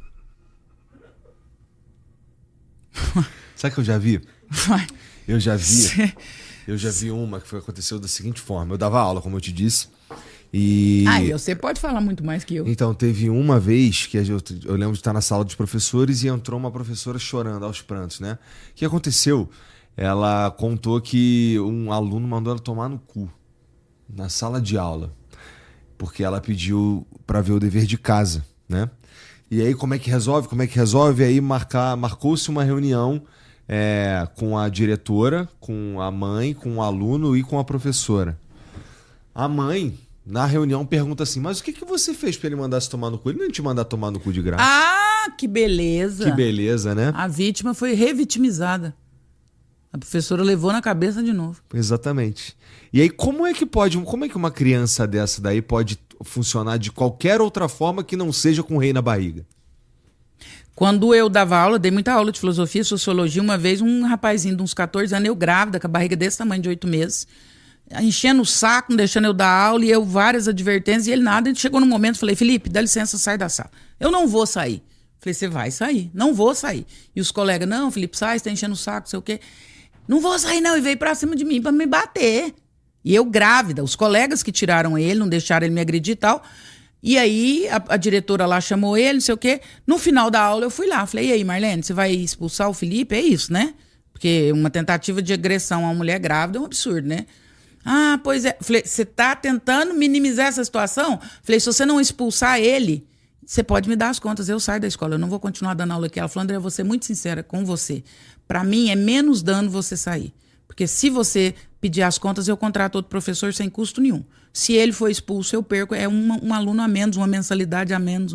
Sabe o que eu já vi? Vai. Eu já vi. Eu já vi uma que foi, aconteceu da seguinte forma. Eu dava aula, como eu te disse. E... Ah, e você pode falar muito mais que eu. Então, teve uma vez que eu, eu lembro de estar na sala dos professores e entrou uma professora chorando aos prantos, né? O que aconteceu? Ela contou que um aluno mandou ela tomar no cu na sala de aula, porque ela pediu para ver o dever de casa, né? E aí como é que resolve? Como é que resolve? Aí marcar, marcou-se uma reunião é, com a diretora, com a mãe, com o aluno e com a professora. A mãe, na reunião, pergunta assim, mas o que, que você fez para ele mandar se tomar no cu? Ele não te mandar tomar no cu de graça. Ah, que beleza! Que beleza, né? A vítima foi revitimizada. A professora levou na cabeça de novo. Exatamente. E aí, como é que pode, como é que uma criança dessa daí pode funcionar de qualquer outra forma que não seja com o rei na barriga? Quando eu dava aula, dei muita aula de filosofia, sociologia, uma vez um rapazinho de uns catorze anos, eu grávida, com a barriga desse tamanho, de oito meses, enchendo o saco, não deixando eu dar aula, e eu várias advertências, e ele nada, ele chegou num momento, falei, Felipe, dá licença, sai da sala. Eu não vou sair. Falei, você vai sair. Não vou sair. E os colegas, não, Felipe, sai, você tá enchendo o saco, não sei o quê. Não vou sair não, e veio pra cima de mim pra me bater. E eu grávida, os colegas que tiraram ele, não deixaram ele me agredir e tal. E aí a, a diretora lá chamou ele, não sei o quê. No final da aula eu fui lá, falei, e aí Marlene, você vai expulsar o Felipe? É isso, né? Porque uma tentativa de agressão a uma mulher grávida é um absurdo, né? Ah, pois é. Falei, você tá tentando minimizar essa situação? Falei, se você não expulsar ele, você pode me dar as contas, eu saio da escola, eu não vou continuar dando aula aqui. Ela falou, André, eu vou ser muito sincera com você. Pra mim é menos dano você sair. Porque se você pedir as contas, eu contrato outro professor sem custo nenhum. Se ele for expulso, eu perco. É uma, um aluno a menos, uma mensalidade a menos.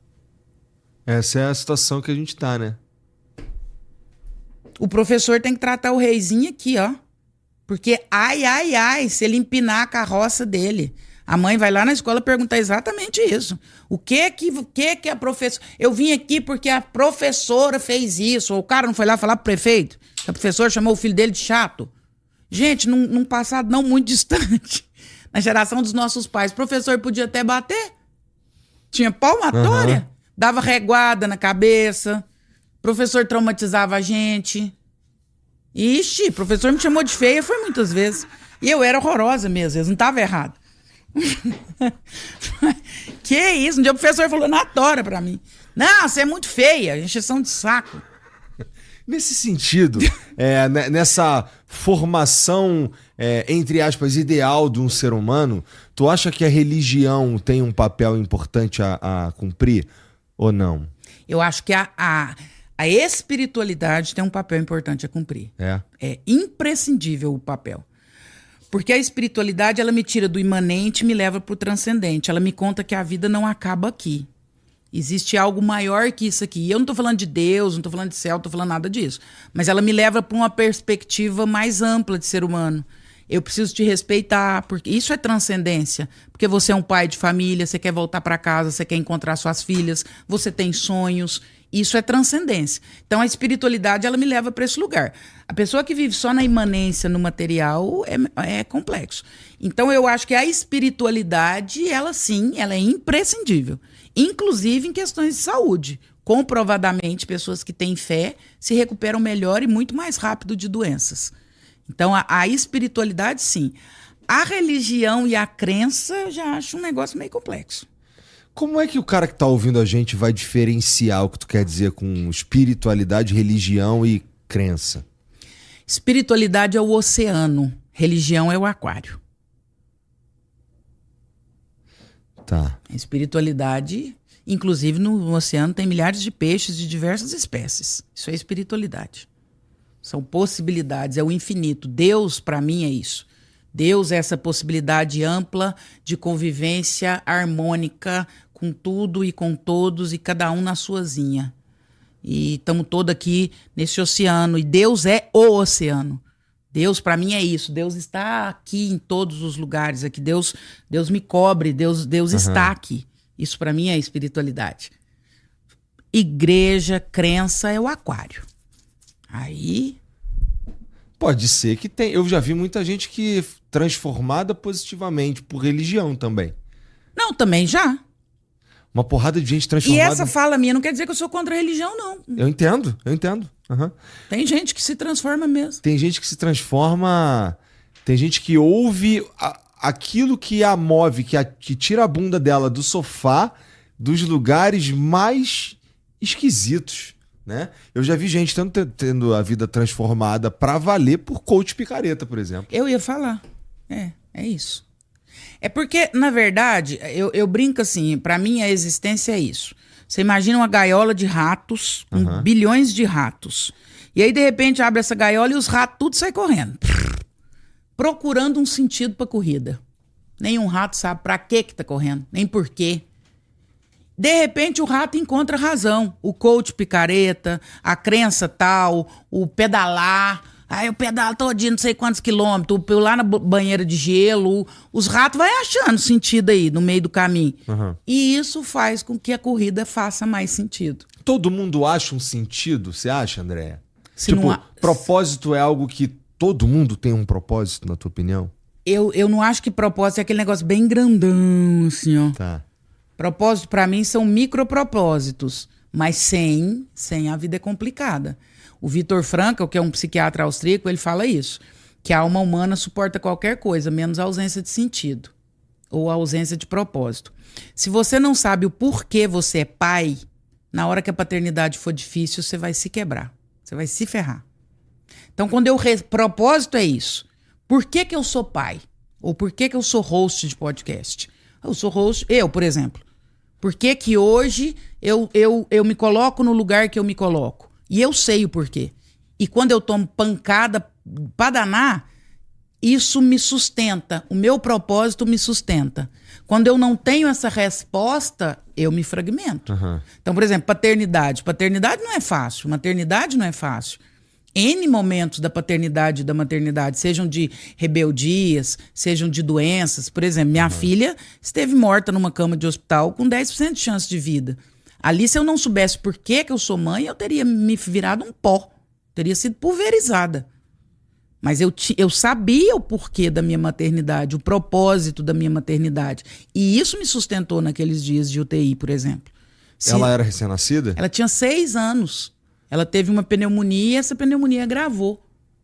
Essa é a situação que a gente tá, né? O professor tem que tratar o reizinho aqui, ó. Porque, ai, ai, ai, se ele empinar a carroça dele. A mãe vai lá na escola perguntar exatamente isso. O que que, o que, que a professora... Eu vim aqui porque a professora fez isso. Ou o cara não foi lá falar pro prefeito. A professora chamou o filho dele de chato. Gente, num, num passado não muito distante, na geração dos nossos pais, o professor podia até bater. Tinha palmatória. Uhum. Dava reguada na cabeça. O professor traumatizava a gente. Ixi, o professor me chamou de feia, foi muitas vezes. E eu era horrorosa mesmo, não estava errado. Que isso? Um dia o professor falou na tora pra mim. Não, você é muito feia, encheção de saco. Nesse sentido, é, nessa formação, é, entre aspas, ideal de um ser humano, tu acha que a religião tem um papel importante a, a cumprir ou não? Eu acho que a, a, a espiritualidade tem um papel importante a cumprir. É. É imprescindível o papel. Porque a espiritualidade, ela me tira do imanente e me leva para o transcendente. Ela me conta que a vida não acaba aqui. Existe algo maior que isso aqui. E eu não estou falando de Deus, não estou falando de céu, não estou falando nada disso. Mas ela me leva para uma perspectiva mais ampla de ser humano. Eu preciso te respeitar, porque isso é transcendência. Porque você é um pai de família, você quer voltar para casa, você quer encontrar suas filhas, você tem sonhos. Isso é transcendência. Então a espiritualidade, ela me leva para esse lugar. A pessoa que vive só na imanência, no material, é, é complexo. Então eu acho que a espiritualidade, ela sim, ela é imprescindível. inclusive em questões de saúde. Comprovadamente, pessoas que têm fé se recuperam melhor e muito mais rápido de doenças. Então, a, a espiritualidade, sim. A religião e a crença, eu já acho um negócio meio complexo. Como é que o cara que tá ouvindo a gente vai diferenciar o que tu quer dizer com espiritualidade, religião e crença? Espiritualidade é o oceano, religião é o aquário. Tá. A espiritualidade, inclusive no oceano, tem milhares de peixes de diversas espécies. Isso é espiritualidade. São possibilidades, é o infinito. Deus, para mim, é isso. Deus é essa possibilidade ampla de convivência harmônica com tudo e com todos e cada um na suazinha. E estamos todos aqui nesse oceano. E Deus é o oceano. Deus, para mim, é isso. Deus está aqui em todos os lugares. Aqui. Deus, Deus me cobre. Deus, Deus uhum. está aqui. Isso, para mim, é espiritualidade. Igreja, crença, é o aquário. Aí... Pode ser que tem. Eu já vi muita gente que transformada positivamente por religião também. Não, também já. Uma porrada de gente transformada... E essa fala minha não quer dizer que eu sou contra a religião, não. Eu entendo, eu entendo. Uhum. Tem gente que se transforma mesmo. Tem gente que se transforma... Tem gente que ouve a, aquilo que a move, que, a, que tira a bunda dela do sofá, dos lugares mais esquisitos, né? Eu já vi gente tanto tendo a vida transformada pra valer por coach picareta, por exemplo. Eu ia falar. É, é isso. É porque, na verdade, eu, eu brinco assim, pra mim a existência é isso. Você imagina uma gaiola de ratos, com uhum. bilhões de ratos. E aí, de repente, abre essa gaiola e os ratos tudo saem correndo. Procurando um sentido pra corrida. Nenhum rato sabe pra que que tá correndo, nem por quê. De repente, o rato encontra razão. O coach picareta, a crença tal, o pedalar... Aí eu pedalo todinho, não sei quantos quilômetros, eu lá na banheira de gelo. Os ratos vão achando sentido aí, no meio do caminho. Uhum. E isso faz com que a corrida faça mais sentido. Todo mundo acha um sentido, você acha, Andréia? Se tipo, não há... propósito é algo que todo mundo tem um propósito, na tua opinião? Eu, eu não acho que propósito é aquele negócio bem grandão, assim, ó. Tá. Propósito, pra mim, são micropropósitos. Mas sem, sem a vida é complicada. O Viktor Frankl, que é um psiquiatra austríaco, ele fala isso, que a alma humana suporta qualquer coisa, menos a ausência de sentido ou a ausência de propósito. Se você não sabe o porquê você é pai, na hora que a paternidade for difícil, você vai se quebrar, você vai se ferrar. Então, quando eu... Re... Propósito é isso. Por que que eu sou pai? Ou por que que eu sou host de podcast? Eu sou host... Eu, por exemplo. Por que que hoje eu, eu, eu me coloco no lugar que eu me coloco? E eu sei o porquê. E quando eu tomo pancada pra danar, isso me sustenta. O meu propósito me sustenta. Quando eu não tenho essa resposta, eu me fragmento. Uhum. Então, por exemplo, paternidade. Paternidade não é fácil. Maternidade não é fácil. N momentos da paternidade e da maternidade, sejam de rebeldias, sejam de doenças. Por exemplo, minha uhum. filha esteve morta numa cama de hospital com dez por cento de chance de vida. Ali, se eu não soubesse por que que eu sou mãe, eu teria me virado um pó. Teria sido pulverizada. Mas eu, eu sabia o porquê da minha maternidade, o propósito da minha maternidade. E isso me sustentou naqueles dias de U T I, por exemplo. Se ela era recém-nascida? Ela tinha seis anos. Ela teve uma pneumonia e essa pneumonia agravou.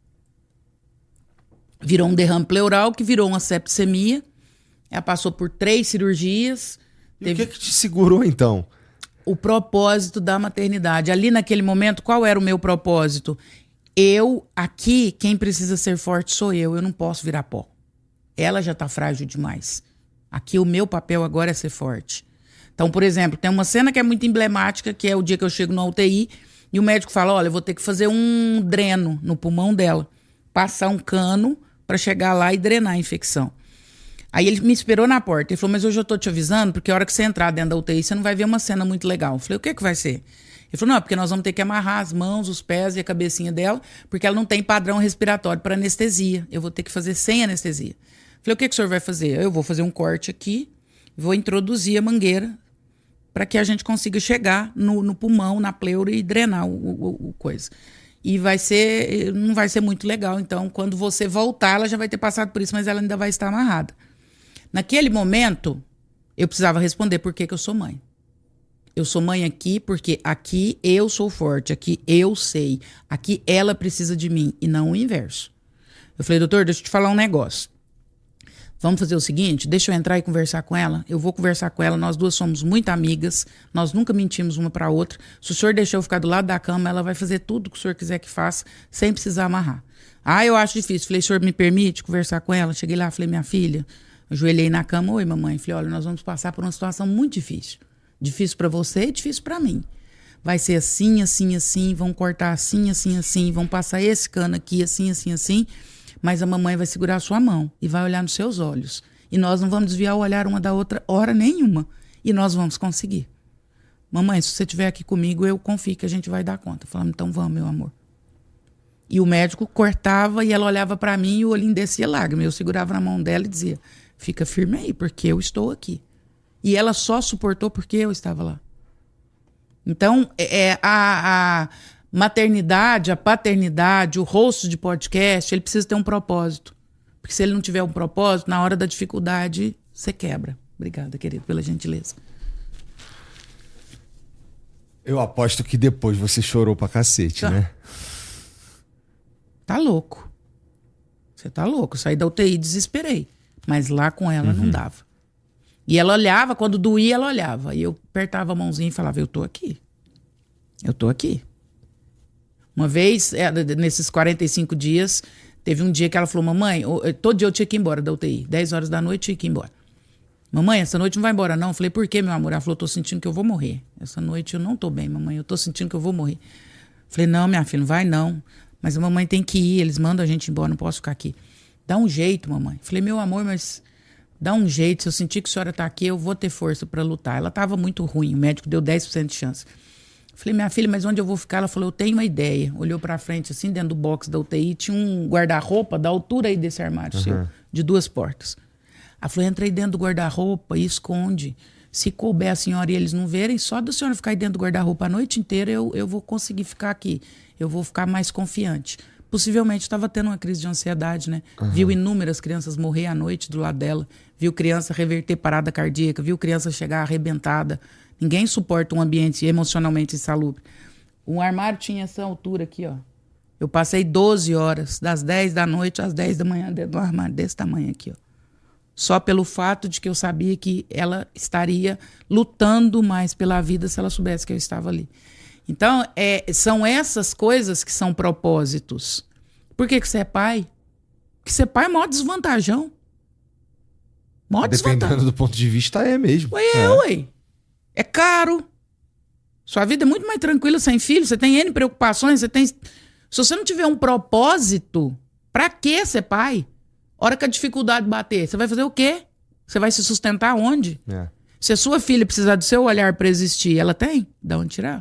Virou um derrame pleural, que virou uma septicemia. Ela passou por três cirurgias. E teve... o que que te segurou, então? O propósito da maternidade. Ali naquele momento, qual era o meu propósito? Eu, aqui, quem precisa ser forte sou eu. Eu não posso virar pó. Ela já tá frágil demais. Aqui o meu papel agora é ser forte. Então, por exemplo, tem uma cena que é muito emblemática, que é o dia que eu chego na U T I e o médico fala, olha, eu vou ter que fazer um dreno no pulmão dela. Passar um cano para chegar lá e drenar a infecção. Aí ele me esperou na porta. Ele falou, mas hoje eu tô te avisando, porque a hora que você entrar dentro da U T I, você não vai ver uma cena muito legal. Eu falei, o que que vai ser? Ele falou, não, é porque nós vamos ter que amarrar as mãos, os pés e a cabecinha dela, porque ela não tem padrão respiratório para anestesia. Eu vou ter que fazer sem anestesia. Eu falei, o que que o senhor vai fazer? Eu vou fazer um corte aqui, vou introduzir a mangueira para que a gente consiga chegar no, no pulmão, na pleura e drenar o, o, o coisa. E vai ser, não vai ser muito legal. Então, quando você voltar, ela já vai ter passado por isso, mas ela ainda vai estar amarrada. Naquele momento, eu precisava responder por que que eu sou mãe. Eu sou mãe aqui porque aqui eu sou forte, aqui eu sei, aqui ela precisa de mim e não o inverso. Eu falei, doutor, deixa eu te falar um negócio. Vamos fazer o seguinte, deixa eu entrar e conversar com ela. Eu vou conversar com ela, nós duas somos muito amigas, nós nunca mentimos uma para outra. Se o senhor deixar eu ficar do lado da cama, ela vai fazer tudo que o senhor quiser que faça, sem precisar amarrar. Ah, eu acho difícil. Falei, o senhor me permite conversar com ela? Cheguei lá, falei, minha filha, ajoelhei na cama, oi mamãe. Falei, olha, nós vamos passar por uma situação muito difícil. Difícil para você e difícil para mim. Vai ser assim, assim, assim, vão cortar assim, assim, assim, vão passar esse cano aqui, assim, assim, assim, mas a mamãe vai segurar a sua mão e vai olhar nos seus olhos. E nós não vamos desviar o olhar uma da outra hora nenhuma. E nós vamos conseguir. Mamãe, se você estiver aqui comigo, eu confio que a gente vai dar conta. Falamos, então vamos, meu amor. E o médico cortava e ela olhava para mim e o olhinho descia lágrima. Eu segurava na mão dela e dizia, fica firme aí, porque eu estou aqui. E ela só suportou porque eu estava lá. Então, é, a, a maternidade, a paternidade, o rosto de podcast, ele precisa ter um propósito. Porque se ele não tiver um propósito, na hora da dificuldade, você quebra. Obrigada, querido, pela gentileza. Eu aposto que depois você chorou pra cacete, tá, né? Tá louco. Você tá louco. Eu saí da U T I e desesperei. Mas lá com ela uhum. não dava. E ela olhava, quando doía, ela olhava. E eu apertava a mãozinha e falava, eu tô aqui. Eu tô aqui. Uma vez, nesses quarenta e cinco dias, teve um dia que ela falou, mamãe, todo dia eu tinha que ir embora da U T I. dez horas da noite eu tinha que ir embora. Mamãe, essa noite não vai embora não. Eu falei, por quê, meu amor? Ela falou, tô sentindo que eu vou morrer. Essa noite eu não tô bem, mamãe. Eu tô sentindo que eu vou morrer. Eu falei, não, minha filha, não vai não. Mas a mamãe tem que ir, eles mandam a gente embora, não posso ficar aqui. Dá um jeito, mamãe. Eu falei, meu amor, mas... dá um jeito, se eu sentir que a senhora tá aqui, eu vou ter força para lutar. Ela tava muito ruim, o médico deu dez por cento de chance. Falei, minha filha, mas onde eu vou ficar? Ela falou, eu tenho uma ideia. Olhou pra frente, assim, dentro do box da U T I, tinha um guarda-roupa da altura aí desse armário uhum. seu, de duas portas. Ela falou, entra aí dentro do guarda-roupa e esconde. Se couber a senhora e eles não verem, só da senhora ficar aí dentro do guarda-roupa a noite inteira, eu, eu vou conseguir ficar aqui. Eu vou ficar mais confiante. Possivelmente estava tendo uma crise de ansiedade, né? Uhum. Viu inúmeras crianças morrer à noite do lado dela. Viu criança reverter parada cardíaca. Viu criança chegar arrebentada. Ninguém suporta um ambiente emocionalmente insalubre. O armário tinha essa altura aqui, ó. Eu passei doze horas, das dez da noite às dez da manhã, dentro do armário desse tamanho aqui, ó. Só pelo fato de que eu sabia que ela estaria lutando mais pela vida se ela soubesse que eu estava ali. Então, é, são essas coisas que são propósitos. Por que que você é pai? Porque ser pai é maior desvantajão. Maior Dependendo desvantagem. do ponto de vista, é mesmo. Ué, é, ué. É caro. Sua vida é muito mais tranquila sem filho. Você tem N preocupações. Você tem... Se você não tiver um propósito, pra que ser pai? Hora que a dificuldade bater, você vai fazer o quê? Você vai se sustentar onde? É. Se a sua filha precisar do seu olhar pra existir, ela tem? Dá onde tirar?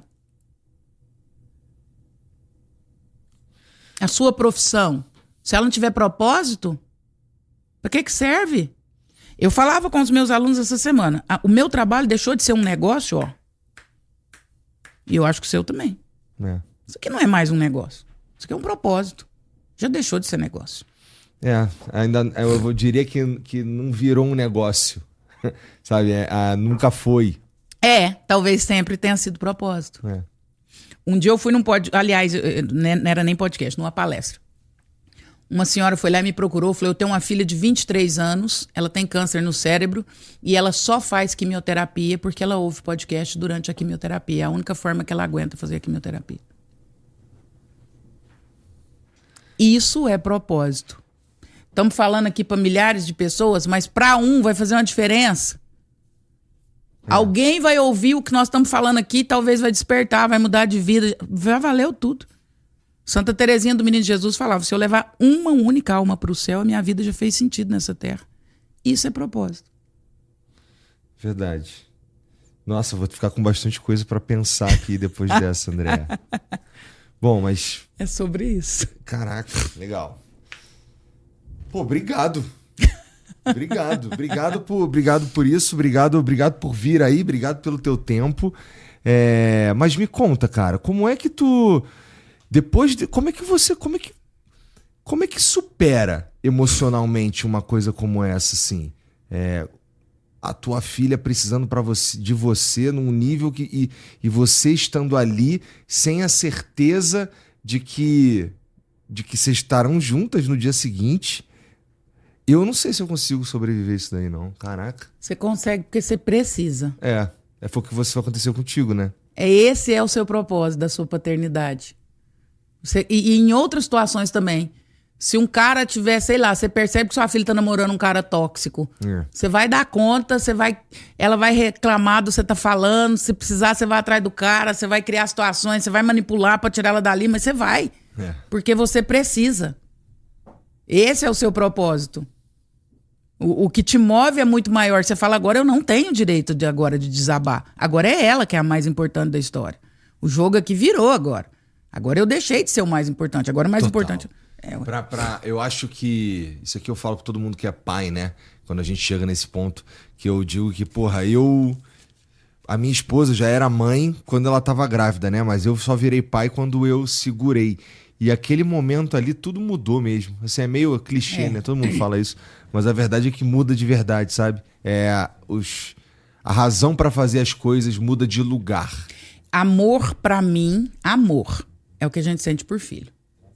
A sua profissão, se ela não tiver propósito, para que que serve? Eu falava com os meus alunos essa semana, a, o meu trabalho deixou de ser um negócio, ó. E eu acho que o seu também. É. Isso aqui não é mais um negócio. Isso aqui é um propósito. Já deixou de ser negócio. É, ainda eu diria que, que não virou um negócio. Sabe, é, a, nunca foi. É, talvez sempre tenha sido propósito. É. Um dia eu fui num podcast, aliás, não era nem podcast, numa palestra. Uma senhora foi lá e me procurou, falou, eu tenho uma filha de vinte e três anos, ela tem câncer no cérebro e ela só faz quimioterapia porque ela ouve podcast durante a quimioterapia. É a única forma que ela aguenta fazer a quimioterapia. Isso é propósito. Estamos falando aqui para milhares de pessoas, mas para um vai fazer uma diferença. É. Alguém vai ouvir o que nós estamos falando aqui, talvez vai despertar, vai mudar de vida. Já valeu tudo. Santa Teresinha do Menino Jesus falava, se eu levar uma única alma para o céu, a minha vida já fez sentido nessa terra. Isso é propósito. Verdade. Nossa, vou ficar com bastante coisa para pensar aqui depois dessa, Andréa. Bom, mas... É sobre isso. Caraca, legal. Pô, obrigado. Obrigado, obrigado por, obrigado por isso, obrigado, obrigado por vir aí, obrigado pelo teu tempo. É, mas me conta, cara, como é que tu depois de, como é que você, como é que como é que supera emocionalmente uma coisa como essa, assim? É, a tua filha precisando pra você, de você num nível que... E, e você estando ali sem a certeza de que, de que vocês estarão juntas no dia seguinte. Eu não sei se eu consigo sobreviver isso daí, não. Caraca. Você consegue porque você precisa. É, é foi o que você aconteceu contigo, né? É, esse é o seu propósito da sua paternidade. Você, e, e em outras situações também. Se um cara tiver, sei lá, você percebe que sua filha tá namorando um cara tóxico. É. Você vai dar conta, você vai, ela vai reclamar do que você tá falando. Se precisar, você vai atrás do cara, você vai criar situações, você vai manipular pra tirar ela dali, mas você vai. É. Porque você precisa. Esse é o seu propósito. O, o que te move é muito maior. Você fala, agora eu não tenho direito de agora de desabar. Agora é ela que é a mais importante da história. O jogo aqui virou agora. Agora eu deixei de ser o mais importante. Agora o mais Total. importante... É, pra, pra, eu acho que... Isso aqui eu falo pra todo mundo que é pai, né? Quando a gente chega nesse ponto, que eu digo que, porra, eu... A minha esposa já era mãe quando ela tava grávida, né? Mas eu só virei pai quando eu segurei. E aquele momento ali, tudo mudou mesmo. Assim, é meio clichê, é. né? Todo mundo fala isso. Mas a verdade é que muda de verdade, sabe? É, os, a razão pra fazer as coisas muda de lugar. Amor, pra mim, amor é o que a gente sente por filho.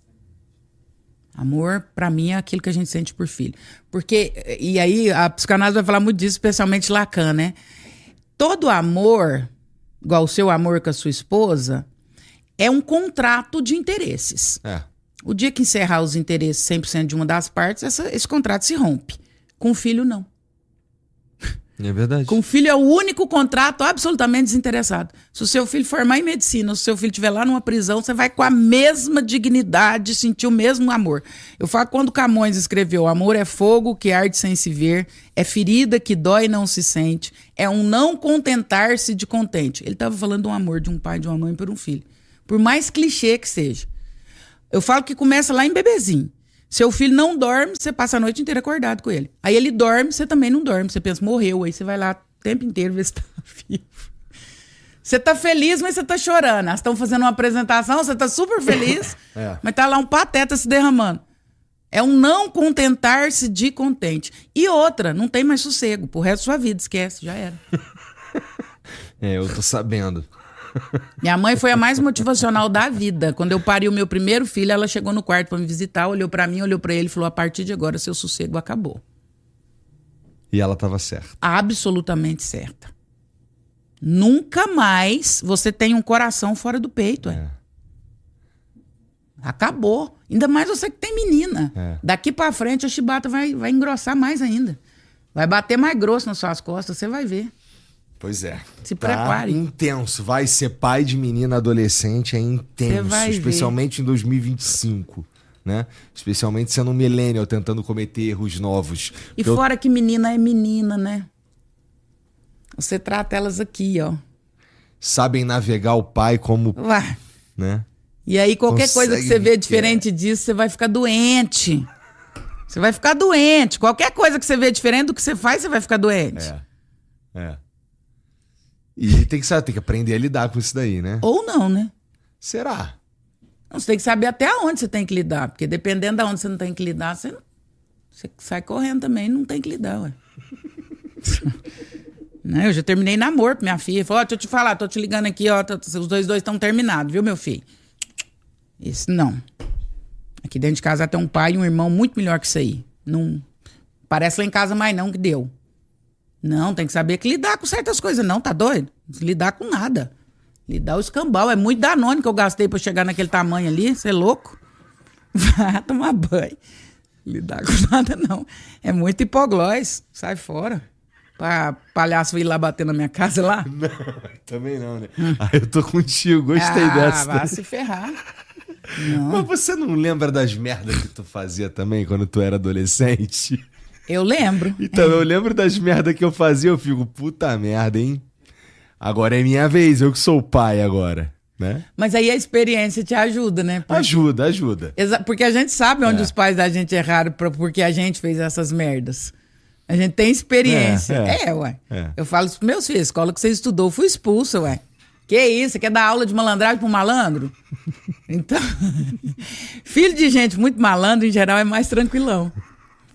Amor, pra mim, é aquilo que a gente sente por filho. Porque, e aí a psicanálise vai falar muito disso, especialmente Lacan, né? Todo amor, igual o seu amor com a sua esposa, é um contrato de interesses. É. O dia que encerrar os interesses cem por cento de uma das partes, essa, esse contrato se rompe. Com o filho, não. É verdade. Com o filho é o único contrato absolutamente desinteressado. Se o seu filho formar em medicina, se o seu filho estiver lá numa prisão, você vai com a mesma dignidade sentir o mesmo amor. Eu falo quando Camões escreveu: amor é fogo que arde sem se ver, é ferida que dói e não se sente, é um não contentar-se de contente. Ele estava falando de um amor de um pai e de uma mãe por um filho. Por mais clichê que seja. Eu falo que começa lá em bebezinho. Seu filho não dorme, você passa a noite inteira acordado com ele. Aí ele dorme, você também não dorme. Você pensa, morreu. Aí você vai lá o tempo inteiro ver se tá vivo. Você tá feliz, mas você tá chorando. Elas estão fazendo uma apresentação, você tá super feliz, é. mas tá lá um pateta se derramando. É um não contentar-se de contente. E outra, não tem mais sossego. Pro resto da sua vida, esquece, já era. É, eu tô sabendo. Minha mãe foi a mais motivacional da vida. Quando eu pari o meu primeiro filho, ela chegou no quarto pra me visitar, olhou pra mim, olhou pra ele e falou: a partir de agora, seu sossego acabou. E ela tava certa. Absolutamente certa. Nunca mais você tem um coração fora do peito. É. É. Acabou. Ainda mais você que tem menina. É. Daqui pra frente a chibata vai, vai engrossar mais ainda. Vai bater mais grosso nas suas costas, você vai ver. Pois é. Se tá prepare. Intenso. Vai ser pai de menina adolescente é intenso. Especialmente ver. Em dois mil e vinte e cinco. Né? Especialmente sendo um millennial tentando cometer erros novos. E eu... fora que menina é menina, né? Você trata elas aqui, ó. Sabem navegar o pai como... Ué. Né? E aí qualquer Consegue coisa que você vê diferente disso, você vai ficar doente. Você vai ficar doente. Qualquer coisa que você vê diferente do que você faz, você vai ficar doente. É. É. E tem que, saber, tem que aprender a lidar com isso daí, né? Ou não, né? Será? Não, você tem que saber até onde você tem que lidar. Porque dependendo de onde você não tem que lidar, você, não... você sai correndo também, não tem que lidar, ué. Não, eu já terminei namoro com minha filha. Falou, ó, deixa eu te falar, tô te ligando aqui, ó. Tô, os dois dois estão terminados, viu, meu filho? Isso não. Aqui dentro de casa tem um pai e um irmão muito melhor que isso aí. Não parece lá em casa mais não que deu. Não, tem que saber que lidar com certas coisas. Não, tá doido? Lidar com nada. Lidar o escambau. É muito Danone que eu gastei pra chegar naquele tamanho ali. Você é louco? Vai tomar banho. Lidar com nada, não. É muito hipoglós. Sai fora. Pra palhaço ir lá bater na minha casa lá. Não, também não, né? Hum. Ah, eu tô contigo. Gostei ah, dessa. Ah, vai se ferrar. Não. Mas você não lembra das merdas que tu fazia também quando tu era adolescente? Eu lembro. Então, é. eu lembro das merdas que eu fazia, eu fico, puta merda, hein? Agora é minha vez, eu que sou o pai agora, né? Mas aí a experiência te ajuda, né? Porque... Ajuda, ajuda. Exa... Porque a gente sabe onde é. os pais da gente erraram porque a gente fez essas merdas. A gente tem experiência. É, é. é ué. É. Eu falo isso pros meus filhos, a escola que você estudou, eu fui expulsa, ué. Que isso, você quer dar aula de malandragem pro malandro? Então, filho de gente muito malandro, em geral, é mais tranquilão.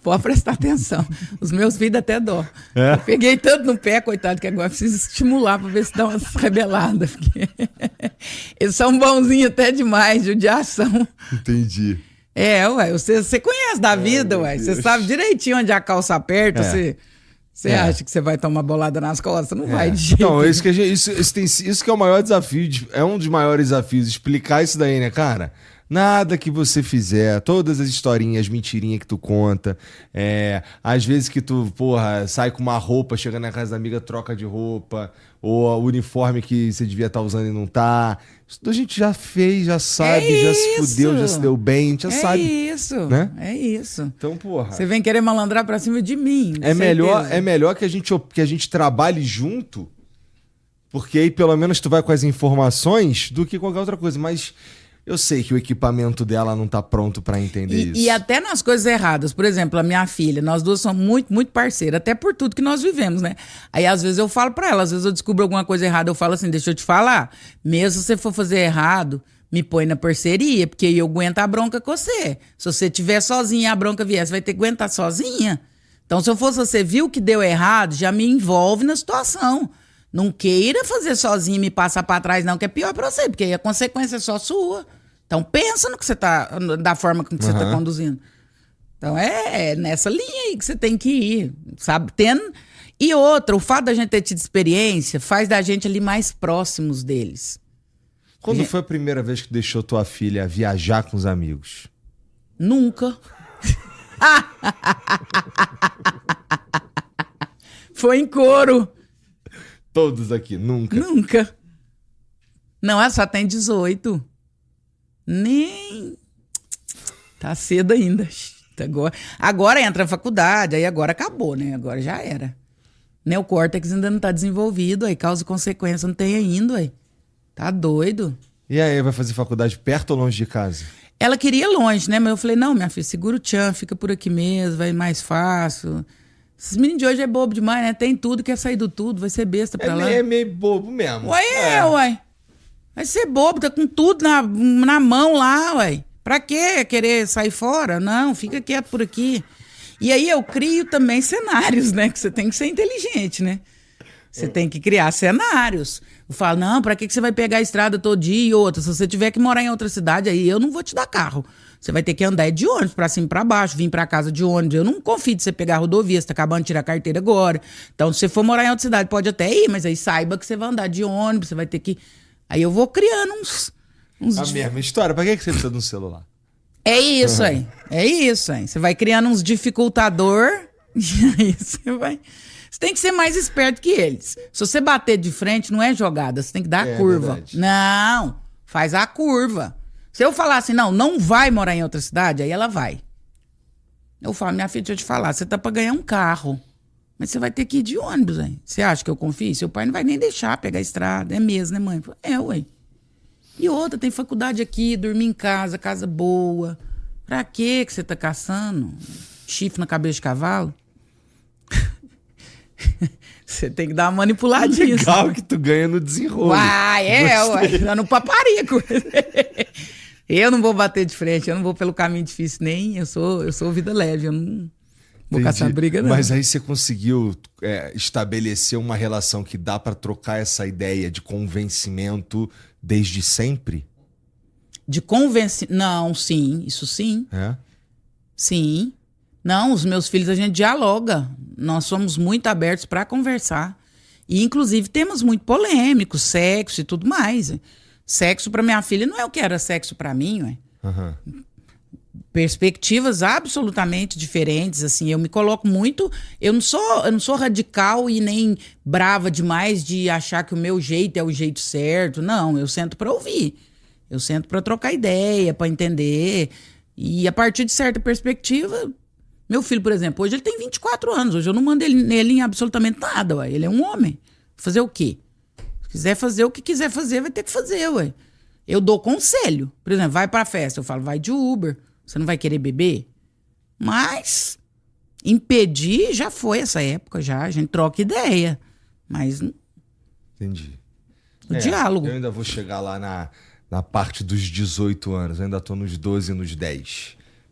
Pode prestar atenção. Os meus filhos até dó. É? Eu peguei tanto no pé, coitado, que agora preciso estimular para ver se dá umas rebeladas. Porque eles são bonzinhos até demais, judiação. Entendi. É, ué, você, você conhece da vida, Ai, ué. meu Você Deus. sabe direitinho onde a calça aperta, É. você... Você É. acha que você vai tomar bolada nas costas? Não É. vai de jeito Então, nenhum. isso que, a gente, isso, isso, tem, isso que é o maior desafio, de- é um dos maiores desafios, explicar isso daí, né, cara? Nada que você fizer, todas as historinhas, mentirinhas que tu conta, é, às vezes que tu, porra, sai com uma roupa, chega na casa da amiga, troca de roupa, ou o uniforme que você devia estar usando e não tá. Isso a gente já fez, já sabe, É já se isso. fudeu, já se deu bem, a gente já é sabe. isso, né? é isso. Então, porra. Você vem querer malandrar pra cima de mim. É melhor, certeza. é melhor que a gente, que a gente trabalhe junto, porque aí pelo menos tu vai com as informações do que qualquer outra coisa. Mas eu sei que o equipamento dela não tá pronto pra entender E, isso. e até nas coisas erradas. Por exemplo, a minha filha, nós duas somos muito, muito parceiras, até por tudo que nós vivemos, né? Aí às vezes eu falo pra ela, às vezes eu descubro alguma coisa errada, eu falo assim, deixa eu te falar, mesmo se você for fazer errado, me põe na parceria, porque eu aguento a bronca com você. Se você estiver sozinha e a bronca vier, você vai ter que aguentar sozinha. Então, se eu fosse você, viu que deu errado, já me envolve na situação. Não queira fazer sozinho e me passar pra trás, não, que é pior pra você, porque aí a consequência é só sua. Então, pensa no que você tá, da forma como que você tá Uhum. conduzindo. Então, é, é nessa linha aí que você tem que ir, sabe? Tendo... E outra, o fato da gente ter tido experiência faz da gente ali mais próximos deles. Quando foi a primeira vez que deixou tua filha viajar com os amigos? Nunca. Foi em couro. Todos aqui, nunca. Nunca. Não, ela só tem dezoito. Nem. Tá cedo ainda. Agora, agora entra na faculdade, aí agora acabou, né? Agora já era. Neocórtex ainda não tá desenvolvido, aí causa e consequência não tem ainda, aí. Tá doido. E aí, vai fazer faculdade perto ou longe de casa? Ela queria longe, né? Mas eu falei, não, minha filha, segura o tchan, fica por aqui mesmo, vai mais fácil. Esses meninos de hoje é bobo demais, né? Tem tudo, quer sair do tudo, vai ser besta pra É, lá. meio- é meio bobo mesmo. Ué, é, uai. Vai ser bobo, tá com tudo na, na mão lá, uai. Pra quê querer sair fora? Não, fica quieto por aqui. E aí eu crio também cenários, né? Que você tem que ser inteligente, né? Você tem que criar cenários. Eu falo, não, pra que que você vai pegar a estrada todo dia e outra? Se você tiver que morar em outra cidade, aí eu não vou te dar carro. Você vai ter que andar de ônibus pra cima e pra baixo, vir pra casa de ônibus. Eu não confio de você pegar a rodovia, você tá acabando de tirar a carteira agora. Então, se você for morar em outra cidade, pode até ir, mas aí saiba que você vai andar de ônibus, você vai ter que... Aí eu vou criando uns... uns A mesma história. Pra que que você precisa de um celular? É isso aí. É isso aí. Você vai criando uns dificultador e aí você vai... Você tem que ser mais esperto que eles. Se você bater de frente, não é jogada. Você tem que dar É a curva. verdade. Não, faz a curva. Se eu falar assim, não, não vai morar em outra cidade, aí ela vai. Eu falo, minha filha, deixa eu te falar, você tá pra ganhar um carro. Mas você vai ter que ir de ônibus, hein? Você acha que eu confio? Seu pai não vai nem deixar pegar a estrada. É mesmo, né, mãe? Eu falo, é, ué. E outra, tem faculdade aqui, dormir em casa, casa boa. Pra quê que você tá caçando? Chifre na cabeça de cavalo? Você tem que dar uma manipuladinha. Legal que tu ganha no desenrolo. Uai, é, ué. Já no paparico. Eu não vou bater de frente, eu não vou pelo caminho difícil nem. Eu sou, eu sou vida leve, eu não vou Entendi. caçar briga, não. Mas aí você conseguiu é, estabelecer uma relação que dá pra trocar essa ideia de convencimento desde sempre? De convencer. Não, sim, isso sim. É? Sim. Não, os meus filhos a gente dialoga. Nós somos muito abertos para conversar. E, inclusive, temas muito polêmicos, sexo e tudo mais. Sexo para minha filha não é o que era sexo para mim, ué. Aham. Perspectivas absolutamente diferentes, assim. Eu me coloco muito... Eu não sou, eu não sou radical e nem brava demais de achar que o meu jeito é o jeito certo. Não, eu sento para ouvir. Eu sento para trocar ideia, para entender. E a partir de certa perspectiva... Meu filho, por exemplo, hoje ele tem vinte e quatro anos. Hoje eu não mando ele, nele em absolutamente nada, ué. Ele é um homem. Fazer o quê? Se quiser fazer o que quiser fazer, vai ter que fazer, ué. Eu dou conselho. Por exemplo, vai pra festa. Eu falo, vai de Uber. Você não vai querer beber? Mas impedir já foi essa época, já. A gente troca ideia. Mas Entendi. o É, diálogo. Eu ainda vou chegar lá na, na parte dos dezoito anos. Eu ainda tô nos doze e nos dez.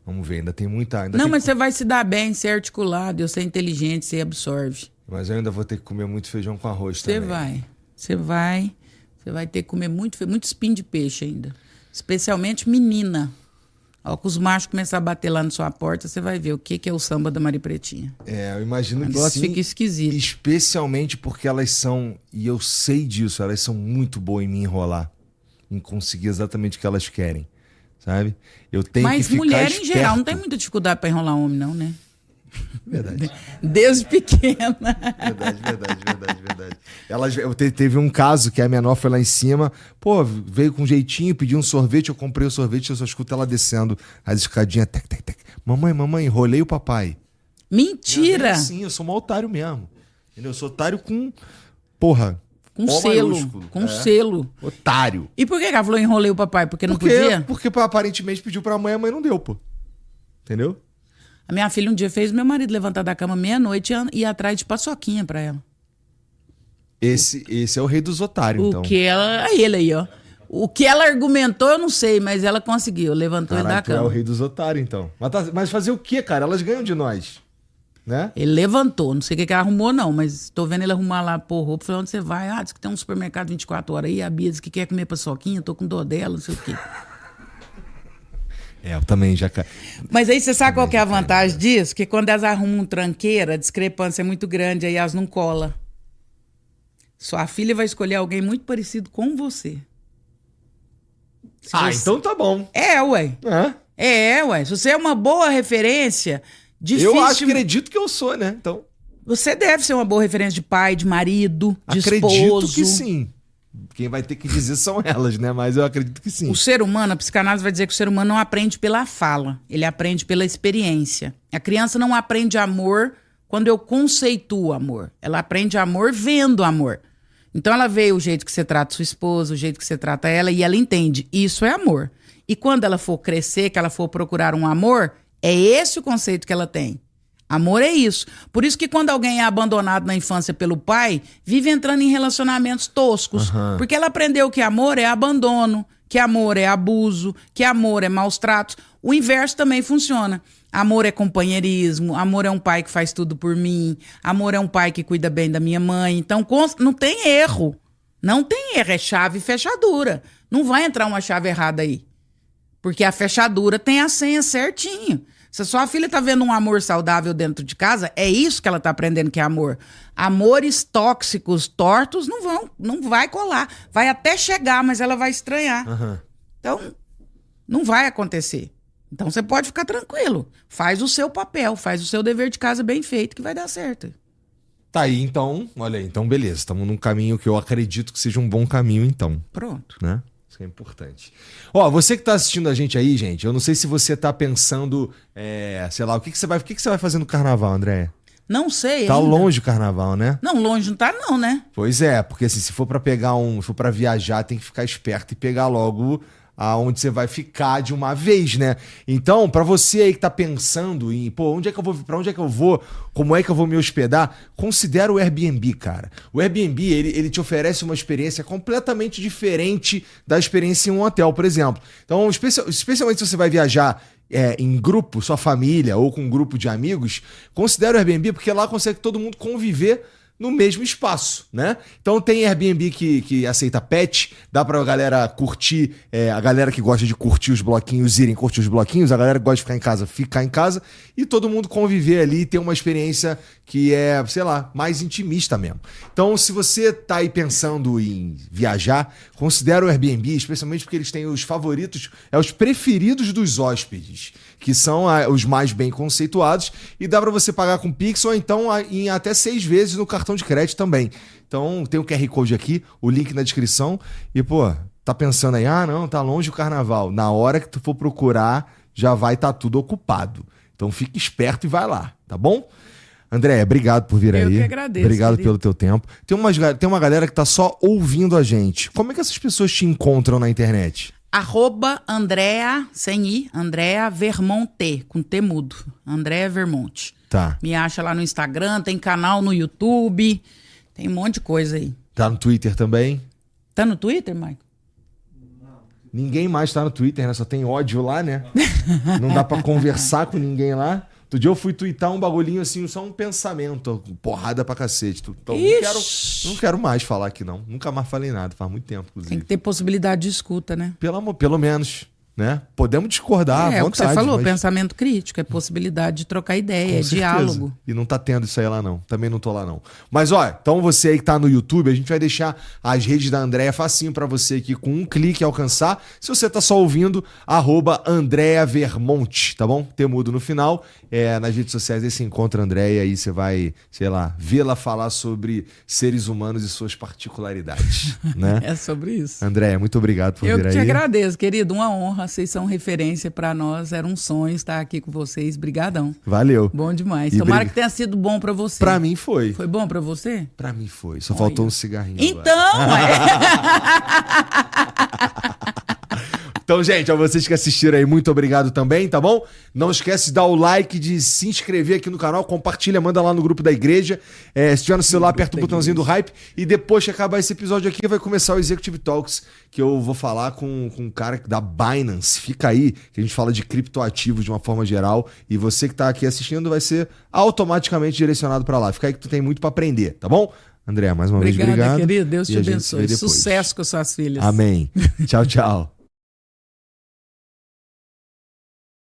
Vamos ver, ainda tem muita... Ainda Não, tem mas que... você vai se dar bem, ser articulado, eu ser inteligente, você absorve. Mas eu ainda vou ter que comer muito feijão com arroz Você também. vai, você vai, você vai ter que comer muito, fe- muito espinho de peixe ainda. Especialmente menina. Ó, que os machos começar a bater lá na sua porta, você vai ver o que, que é o samba da Maria Pretinha. É, eu imagino O que negócio sim. fica esquisito. Especialmente porque elas são, e eu sei disso, elas são muito boas em me enrolar. Em conseguir exatamente o que elas querem. Sabe? Eu tenho Mas que ficar mulher, esperto. em geral, não tem muita dificuldade pra enrolar homem, não, né? Verdade. Desde pequena. Verdade, verdade, verdade, verdade. Elas, eu te- teve um caso que a menor foi lá em cima, pô, veio com um jeitinho, pediu um sorvete, eu comprei o sorvete, eu só escuto ela descendo as escadinhas, tec, tec, tec. Mamãe, mamãe, enrolei o papai. Mentira! Sim, eu sou um otário mesmo. Entendeu? Eu sou otário com, porra, Com O selo. maiúsculo, Com é. selo. otário. E por que que ela falou enrolei o papai? Porque não Porque, podia? porque pá, aparentemente pediu pra mãe, a mãe não deu, pô. Entendeu? A minha filha um dia fez meu marido levantar da cama meia-noite e ia- ir atrás de paçoquinha pra ela. Esse, esse é o rei dos otários, O então. que ela... Aí ele aí, ó. O que ela argumentou, eu não sei, mas ela conseguiu. Levantou ele Caralho, da tu é o cama. rei dos otários, então. Mas, tá- mas fazer o quê, cara? Elas ganham de nós. Né? Ele levantou, não sei o que, que ela arrumou, não, mas tô vendo ele arrumar lá, pôr roupa. Falei, onde você vai? Ah, diz que tem um supermercado vinte e quatro horas aí. A Bia diz que quer comer paçoquinha, tô com dor dela, não sei o quê. É, eu também já... ca- Mas aí você sabe qual que é a vantagem disso? Que quando elas arrumam um tranqueira, a discrepância é muito grande, aí elas não colam. Sua filha vai escolher alguém muito parecido com você. Se Ah, você- então tá bom. É, ué. É. É, ué. Se você é uma boa referência, difícil... Eu acho, acredito que eu sou, né? Então, Você deve ser uma boa referência de pai, de marido, de acredito esposo. que sim. Quem vai ter que dizer são elas, né? Mas eu acredito que sim. O ser humano, a psicanálise vai dizer que o ser humano não aprende pela fala, ele aprende pela experiência. A criança não aprende amor quando eu conceituo amor. Ela aprende amor vendo amor. Então ela vê o jeito que você trata sua esposa, o jeito que você trata ela, e ela entende, isso é amor. E quando ela for crescer, que ela for procurar um amor, é esse o conceito que ela tem. Amor é isso. Por isso que quando alguém é abandonado na infância pelo pai, vive entrando em relacionamentos toscos. Aham. Porque ela aprendeu que amor é abandono, que amor é abuso, que amor é maus tratos. O inverso também funciona. Amor é companheirismo, amor é um pai que faz tudo por mim, amor é um pai que cuida bem da minha mãe. Então cons- não tem erro. Não tem erro, é chave e fechadura. Não vai entrar uma chave errada aí. Porque a fechadura tem a senha certinho. Se a sua filha tá vendo um amor saudável dentro de casa, é isso que ela tá aprendendo que é amor. Amores tóxicos, tortos, não vão, não vai colar. Vai até chegar, mas ela vai estranhar. Aham. Então, não vai acontecer. Então você pode ficar tranquilo. Faz o seu papel, faz o seu dever de casa bem feito, que vai dar certo. Tá aí, então. Olha aí, então beleza. Estamos num caminho que eu acredito que seja um bom caminho, então. Pronto. Né? Isso é importante. Ó, você que tá assistindo a gente aí, gente, eu não sei se você tá pensando, é, sei lá, o que, que você vai, o que, que você vai fazer no carnaval, André? Não sei Tá ainda. longe o carnaval, né? Não, longe não tá não, né? Pois é, porque assim, se for pra pegar um, se for pra viajar, tem que ficar esperto e pegar logo aonde você vai ficar de uma vez, né? Então, pra você aí que tá pensando em, pô, onde é que eu vou, para onde é que eu vou, como é que eu vou me hospedar, considera o Airbnb, cara. O Airbnb, ele, ele te oferece uma experiência completamente diferente da experiência em um hotel, por exemplo. Então, especial, especialmente se você vai viajar é, em grupo, sua família ou com um grupo de amigos, considera o Airbnb porque lá consegue todo mundo conviver no mesmo espaço, né? Então tem Airbnb que, que aceita pet, dá pra galera curtir, é, a galera que gosta de curtir os bloquinhos irem curtir os bloquinhos, a galera que gosta de ficar em casa, ficar em casa, e todo mundo conviver ali e ter uma experiência que é, sei lá, mais intimista mesmo. Então, se você tá aí pensando em viajar, considera o Airbnb, especialmente porque eles têm os favoritos, é os preferidos dos hóspedes, que são ah, os mais bem conceituados, e dá pra você pagar com Pix ou então ah, em até seis vezes no cartão de crédito também. Então tem o Q R Code aqui, o link na descrição, e pô, tá pensando aí, ah não, tá longe o carnaval. Na hora que tu for procurar, já vai estar tá tudo ocupado. Então fique esperto e vai lá, tá bom? André, obrigado por vir Eu aí. que agradeço, Obrigado querido. pelo teu tempo. Tem, umas, ga- tem uma galera que tá só ouvindo a gente. Como é que essas pessoas te encontram na internet? Arroba Andrea, sem I, Andrea Vermonte, com T mudo. Andrea Vermonte. Tá. Me acha lá no Instagram, tem canal no YouTube, tem um monte de coisa aí. Tá no Twitter também? Tá no Twitter, Mike? Ninguém mais tá no Twitter, né? Só tem ódio lá, né? Não dá pra conversar com ninguém lá. Outro dia eu fui twittar um bagulhinho assim, só um pensamento, porrada pra cacete. Então, não quero, não quero mais falar aqui, não. Nunca mais falei nada, faz muito tempo, inclusive. Tem que ter possibilidade de escuta, né? Pelo, amor, pelo menos, né? Podemos discordar, É, à vontade, é o que você falou, mas... pensamento crítico, é possibilidade de trocar ideia, Com é certeza. diálogo. E não tá tendo isso aí lá, não. Também não tô lá, não. Mas, ó, então você aí que tá no YouTube, a gente vai deixar as redes da Andréia facinho pra você aqui, com um clique alcançar. Se você tá só ouvindo, arroba Andréia Vermonte, tá bom? Temudo no final. É, nas redes sociais aí você encontra a Andréia, aí você vai, sei lá, vê-la falar sobre seres humanos e suas particularidades, né? É sobre isso. Andréia, muito obrigado por Eu vir que aí. te agradeço, querido. Uma honra. Vocês são referência pra nós. Era um sonho estar aqui com vocês. Brigadão. Valeu. Bom demais. E Tomara brig- que tenha sido bom pra você. Pra mim foi. Foi bom pra você? Pra mim foi. Só Olha. faltou um cigarrinho agora. Então, é. Então, gente, a vocês que assistiram aí, muito obrigado também, tá bom? Não esquece de dar o like, de se inscrever aqui no canal, compartilha, manda lá no grupo da igreja. É, se tiver no celular, aperta o botãozinho do hype. E depois que acabar esse episódio aqui, vai começar o Executive Talks, que eu vou falar com, com um cara da Binance. Fica aí, que a gente fala de criptoativos de uma forma geral. E você que tá aqui assistindo vai ser automaticamente direcionado pra lá. Fica aí que tu tem muito pra aprender, tá bom? André, mais uma Obrigada, vez, obrigado. querido. Deus E te a gente se vê abençoe. depois. Sucesso com suas filhas. Amém. Tchau, tchau.